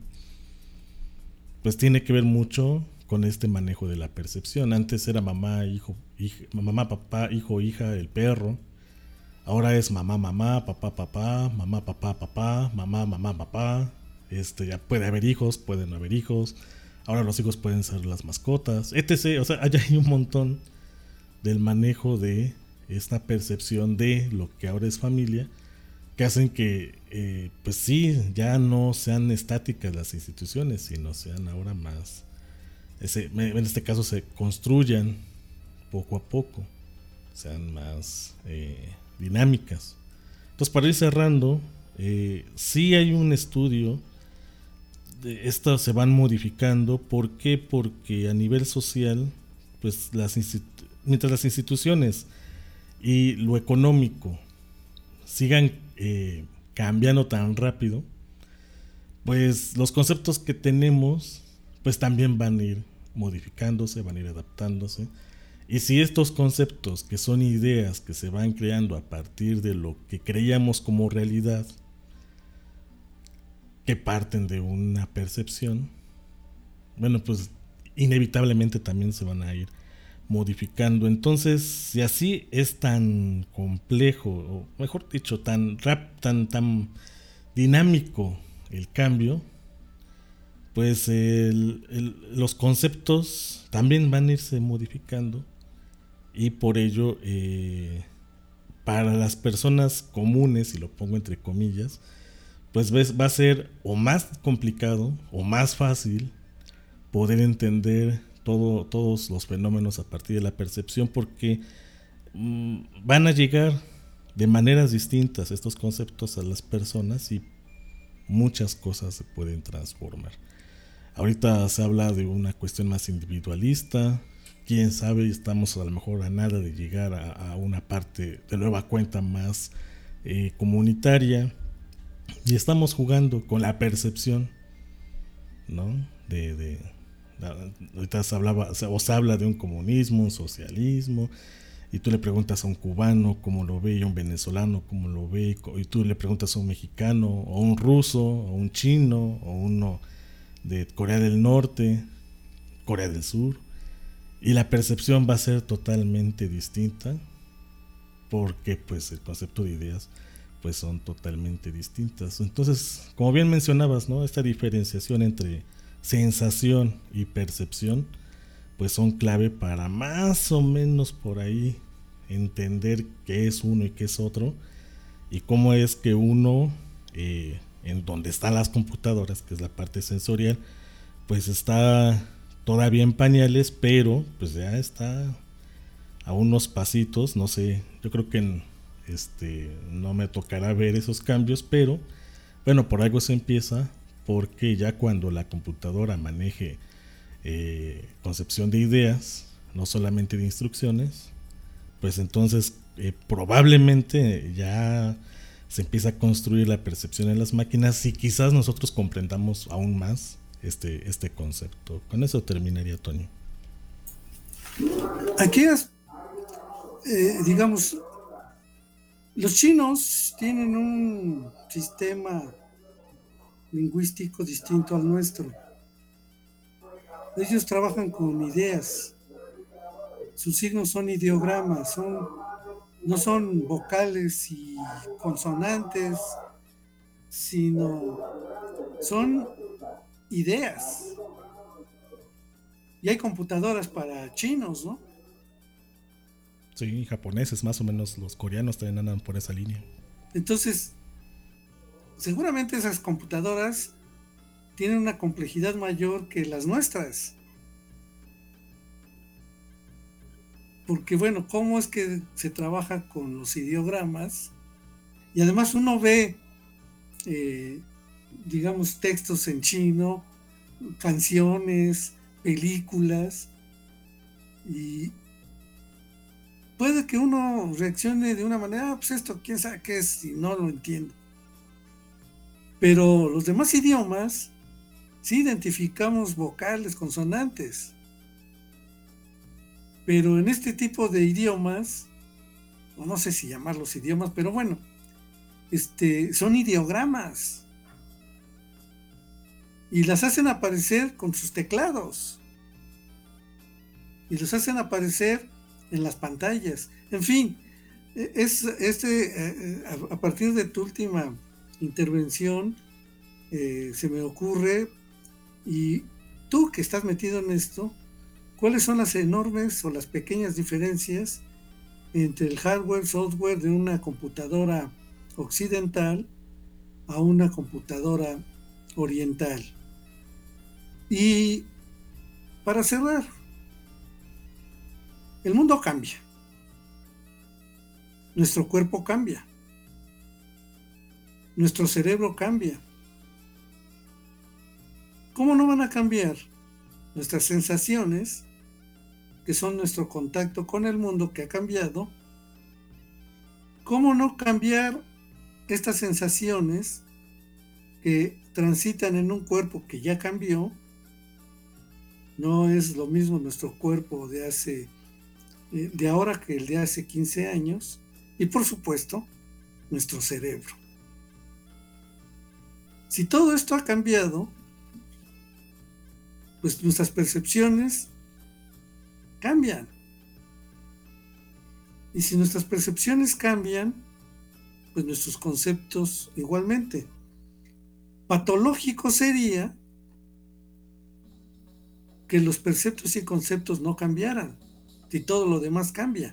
Pues tiene que ver mucho con este manejo de la percepción. Antes era mamá, hijo, hija, mamá, papá, hijo, hija, el perro. Ahora es mamá, mamá, papá, papá, mamá, papá, papá, mamá, mamá, papá. Este, ya puede haber hijos, pueden no haber hijos. Ahora los hijos pueden ser las mascotas, etcétera. O sea, allá hay un montón del manejo de esta percepción de lo que ahora es familia, que hacen que, eh, pues sí, ya no sean estáticas las instituciones, sino sean ahora más, ese, en este caso se construyan poco a poco, sean más eh, dinámicas. Entonces, para ir cerrando, eh, sí hay un estudio, de estas se van modificando. ¿Por qué? Porque a nivel social, pues las institu- mientras las instituciones y lo económico sigan eh, cambiando tan rápido, pues los conceptos que tenemos pues también van a ir modificándose, van a ir adaptándose. Y si estos conceptos, que son ideas que se van creando a partir de lo que creíamos como realidad, que parten de una percepción, bueno, pues inevitablemente también se van a ir modificando. Entonces, si así es tan complejo, o mejor dicho, tan rap, tan, tan dinámico el cambio, pues el, el, los conceptos también van a irse modificando, y por ello eh, para las personas comunes, y lo pongo entre comillas, pues ves, va a ser o más complicado o más fácil poder entender todo, todos los fenómenos a partir de la percepción, porque mmm, van a llegar de maneras distintas estos conceptos a las personas, y muchas cosas se pueden transformar. Ahorita se habla de una cuestión más individualista, quién sabe, estamos a lo mejor a nada de llegar a, a una parte de nueva cuenta más eh, comunitaria, y estamos jugando con la percepción, ¿no? De, de, de ahorita se hablaba, o se habla de un comunismo, un socialismo, y tú le preguntas a un cubano cómo lo ve, y a un venezolano cómo lo ve, y tú le preguntas a un mexicano, o un ruso, o un chino, o uno de Corea del Norte, Corea del Sur, y la percepción va a ser totalmente distinta, porque pues el concepto de ideas pues son totalmente distintas. Entonces, como bien mencionabas, ¿no? Esta diferenciación entre sensación y percepción pues son clave para más o menos por ahí entender qué es uno y qué es otro, y cómo es que uno eh, en donde están las computadoras, que es la parte sensorial, pues está todavía en pañales, pero pues ya está a unos pasitos. No sé, yo creo que en, este no me tocará ver esos cambios, pero bueno, por algo se empieza, porque ya cuando la computadora maneje eh, concepción de ideas, no solamente de instrucciones, pues entonces eh, probablemente ya se empieza a construir la percepción en las máquinas, y quizás nosotros comprendamos aún más este, este concepto. Con eso terminaría, Toño. Aquí es, eh, digamos, los chinos tienen un sistema lingüístico distinto al nuestro. Ellos trabajan con ideas. Sus signos son ideogramas, son, no son vocales y consonantes, sino son ideas. Y hay computadoras para chinos, ¿no? Sí, japoneses más o menos, los coreanos también andan por esa línea. Entonces, seguramente esas computadoras tienen una complejidad mayor que las nuestras. Porque bueno, ¿cómo es que se trabaja con los ideogramas? Y además uno ve, eh, digamos, textos en chino, canciones, películas, y puede que uno reaccione de una manera, ah, pues esto quién sabe qué es, y no lo entiendo. Pero los demás idiomas sí identificamos vocales, consonantes. Pero en este tipo de idiomas, o no sé si llamarlos idiomas, pero bueno, este, son ideogramas. Y las hacen aparecer con sus teclados. Y los hacen aparecer en las pantallas. En fin, es, este, a partir de tu última intervención, eh, se me ocurre, y tú que estás metido en esto, ¿cuáles son las enormes o las pequeñas diferencias entre el hardware, software de una computadora occidental a una computadora oriental? Y para cerrar, el mundo cambia, nuestro cuerpo cambia, nuestro cerebro cambia. ¿Cómo no van a cambiar nuestras sensaciones, que son nuestro contacto con el mundo que ha cambiado? ¿Cómo no cambiar estas sensaciones que transitan en un cuerpo que ya cambió? No es lo mismo nuestro cuerpo de hace de ahora que el de hace quince años, y por supuesto nuestro cerebro. Si todo esto ha cambiado, pues nuestras percepciones cambian. Y si nuestras percepciones cambian, pues nuestros conceptos igualmente. Patológico sería que los preceptos y conceptos no cambiaran, si todo lo demás cambia.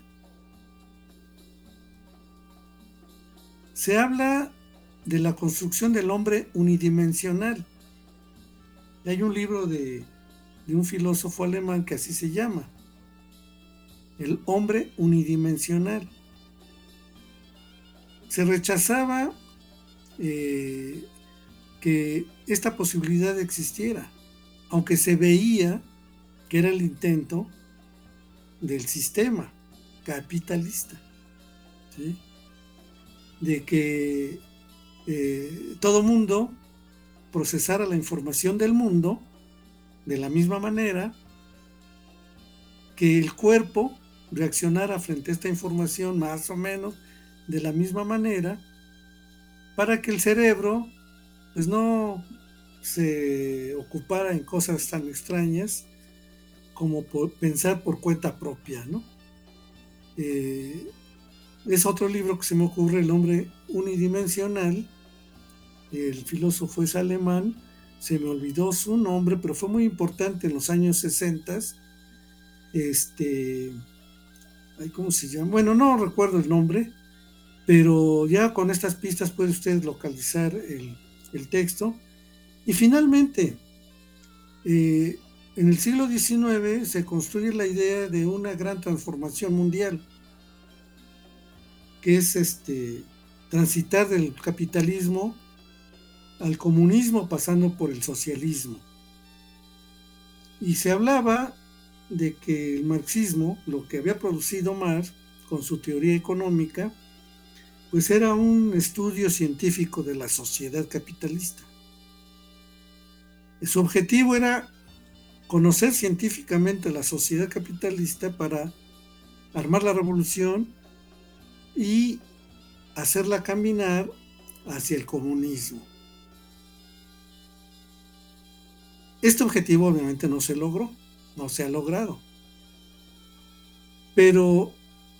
Se habla de la construcción del hombre unidimensional. Hay un libro de, de un filósofo alemán que así se llama, el hombre unidimensional. Se rechazaba eh, que esta posibilidad existiera, aunque se veía que era el intento del sistema capitalista, ¿sí? De que eh, todo mundo procesara la información del mundo de la misma manera, que el cuerpo reaccionara frente a esta información más o menos de la misma manera, para que el cerebro pues no se ocupara en cosas tan extrañas como por pensar por cuenta propia, ¿no? Eh, es otro libro que se me ocurre, El hombre unidimensional. El filósofo es alemán, se me olvidó su nombre, pero fue muy importante en los años sesenta. Este, ¿cómo se llama? Bueno, no recuerdo el nombre, pero ya con estas pistas puede usted localizar el, el texto. Y finalmente, eh, en el siglo diecinueve se construye la idea de una gran transformación mundial, que es este, transitar del capitalismo al comunismo pasando por el socialismo. Y se hablaba de que el marxismo, lo que había producido Marx con su teoría económica, pues era un estudio científico de la sociedad capitalista. Su objetivo era conocer científicamente la sociedad capitalista para armar la revolución y hacerla caminar hacia el comunismo. Este objetivo obviamente no se logró, no se ha logrado. Pero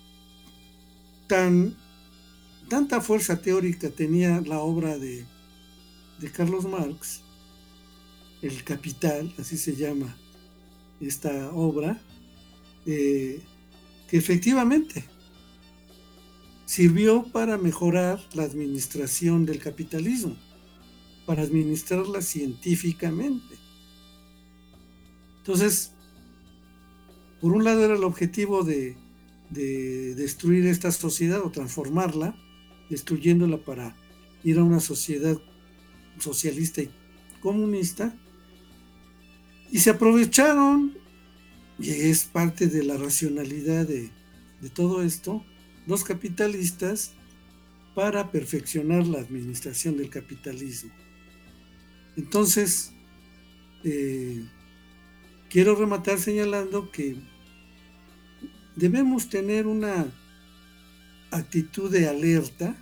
tan, tanta fuerza teórica tenía la obra de, de Carlos Marx, El Capital, así se llama esta obra, eh, que efectivamente sirvió para mejorar la administración del capitalismo, para administrarla científicamente. Entonces, por un lado era el objetivo de, de destruir esta sociedad o transformarla, destruyéndola para ir a una sociedad socialista y comunista, y se aprovecharon, y es parte de la racionalidad de, de todo esto, los capitalistas para perfeccionar la administración del capitalismo. Entonces, eh, quiero rematar señalando que debemos tener una actitud de alerta.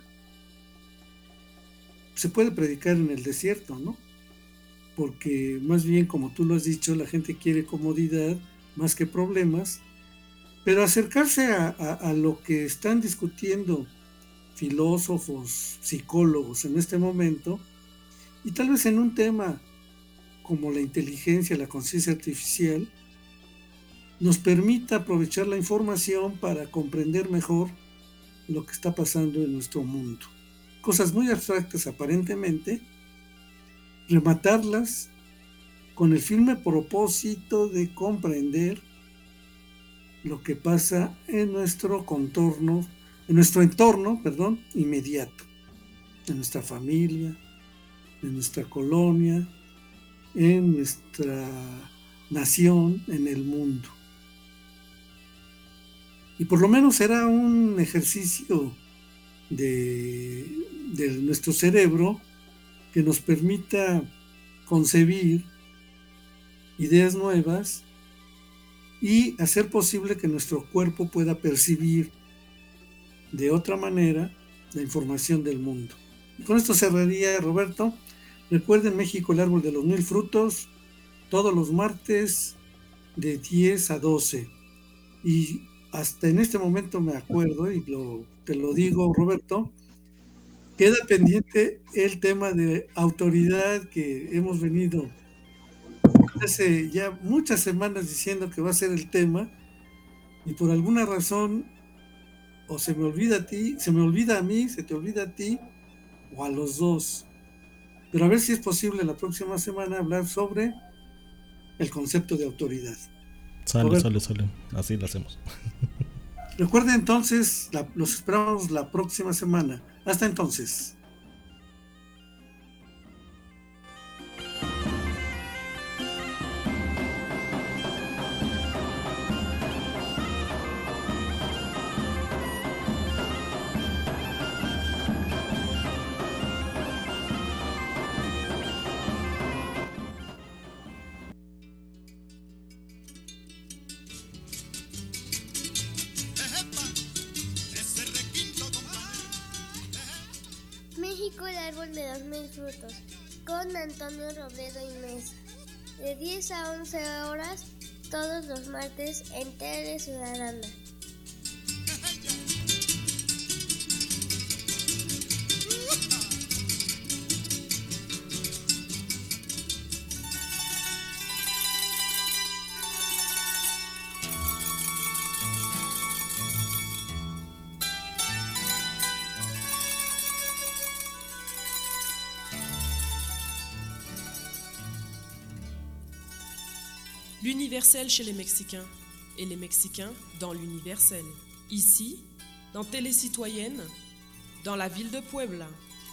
Se puede predicar en el desierto, ¿no? Porque más bien, como tú lo has dicho, la gente quiere comodidad más que problemas, pero acercarse a, a, a lo que están discutiendo filósofos, psicólogos en este momento, y tal vez en un tema como la inteligencia, la conciencia artificial, nos permita aprovechar la información para comprender mejor lo que está pasando en nuestro mundo. Cosas muy abstractas aparentemente, rematarlas con el firme propósito de comprender lo que pasa en nuestro contorno, en nuestro entorno, perdón, inmediato, en nuestra familia, en nuestra colonia, en nuestra nación, en el mundo. Y por lo menos será un ejercicio de, de nuestro cerebro que nos permita concebir ideas nuevas y hacer posible que nuestro cuerpo pueda percibir de otra manera la información del mundo. Y con esto cerraría, Roberto. Recuerden, México, el árbol de los mil frutos, todos los martes de diez a doce. Y hasta en este momento me acuerdo, y lo, te lo digo, Roberto, queda pendiente el tema de autoridad que hemos venido hace ya muchas semanas diciendo que va a ser el tema, y por alguna razón o se me olvida a ti, se me olvida a mí, se te olvida a ti, o a los dos. Pero a ver si es posible la próxima semana hablar sobre el concepto de autoridad. Sale, Roberto. sale, sale. Así lo hacemos. Recuerden entonces, la, los esperamos la próxima semana. Hasta entonces. México, el árbol de los mil frutos, con Antonio Robledo y Mesa, de diez a once horas, todos los martes en Tele Ciudadana. L'universel chez les Mexicains et les Mexicains dans l'universel. Ici, dans Télé Citoyenne, dans la ville de Puebla.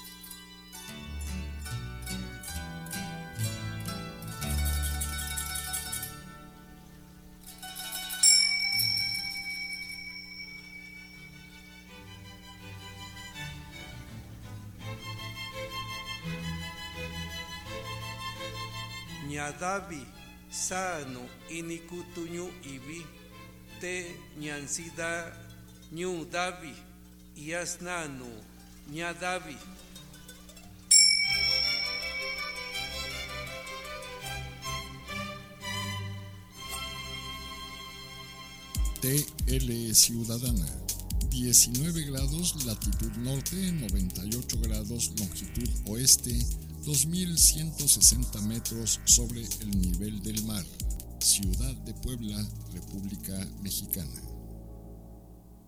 Ñadavi sano inikutuñu ibi te ñansida ñu davi yasnanu ñadavi. T L Ciudadana, diecinueve grados latitud norte, noventa y ocho grados longitud oeste, dos mil ciento sesenta metros sobre el nivel del mar. Ciudad de Puebla, República Mexicana.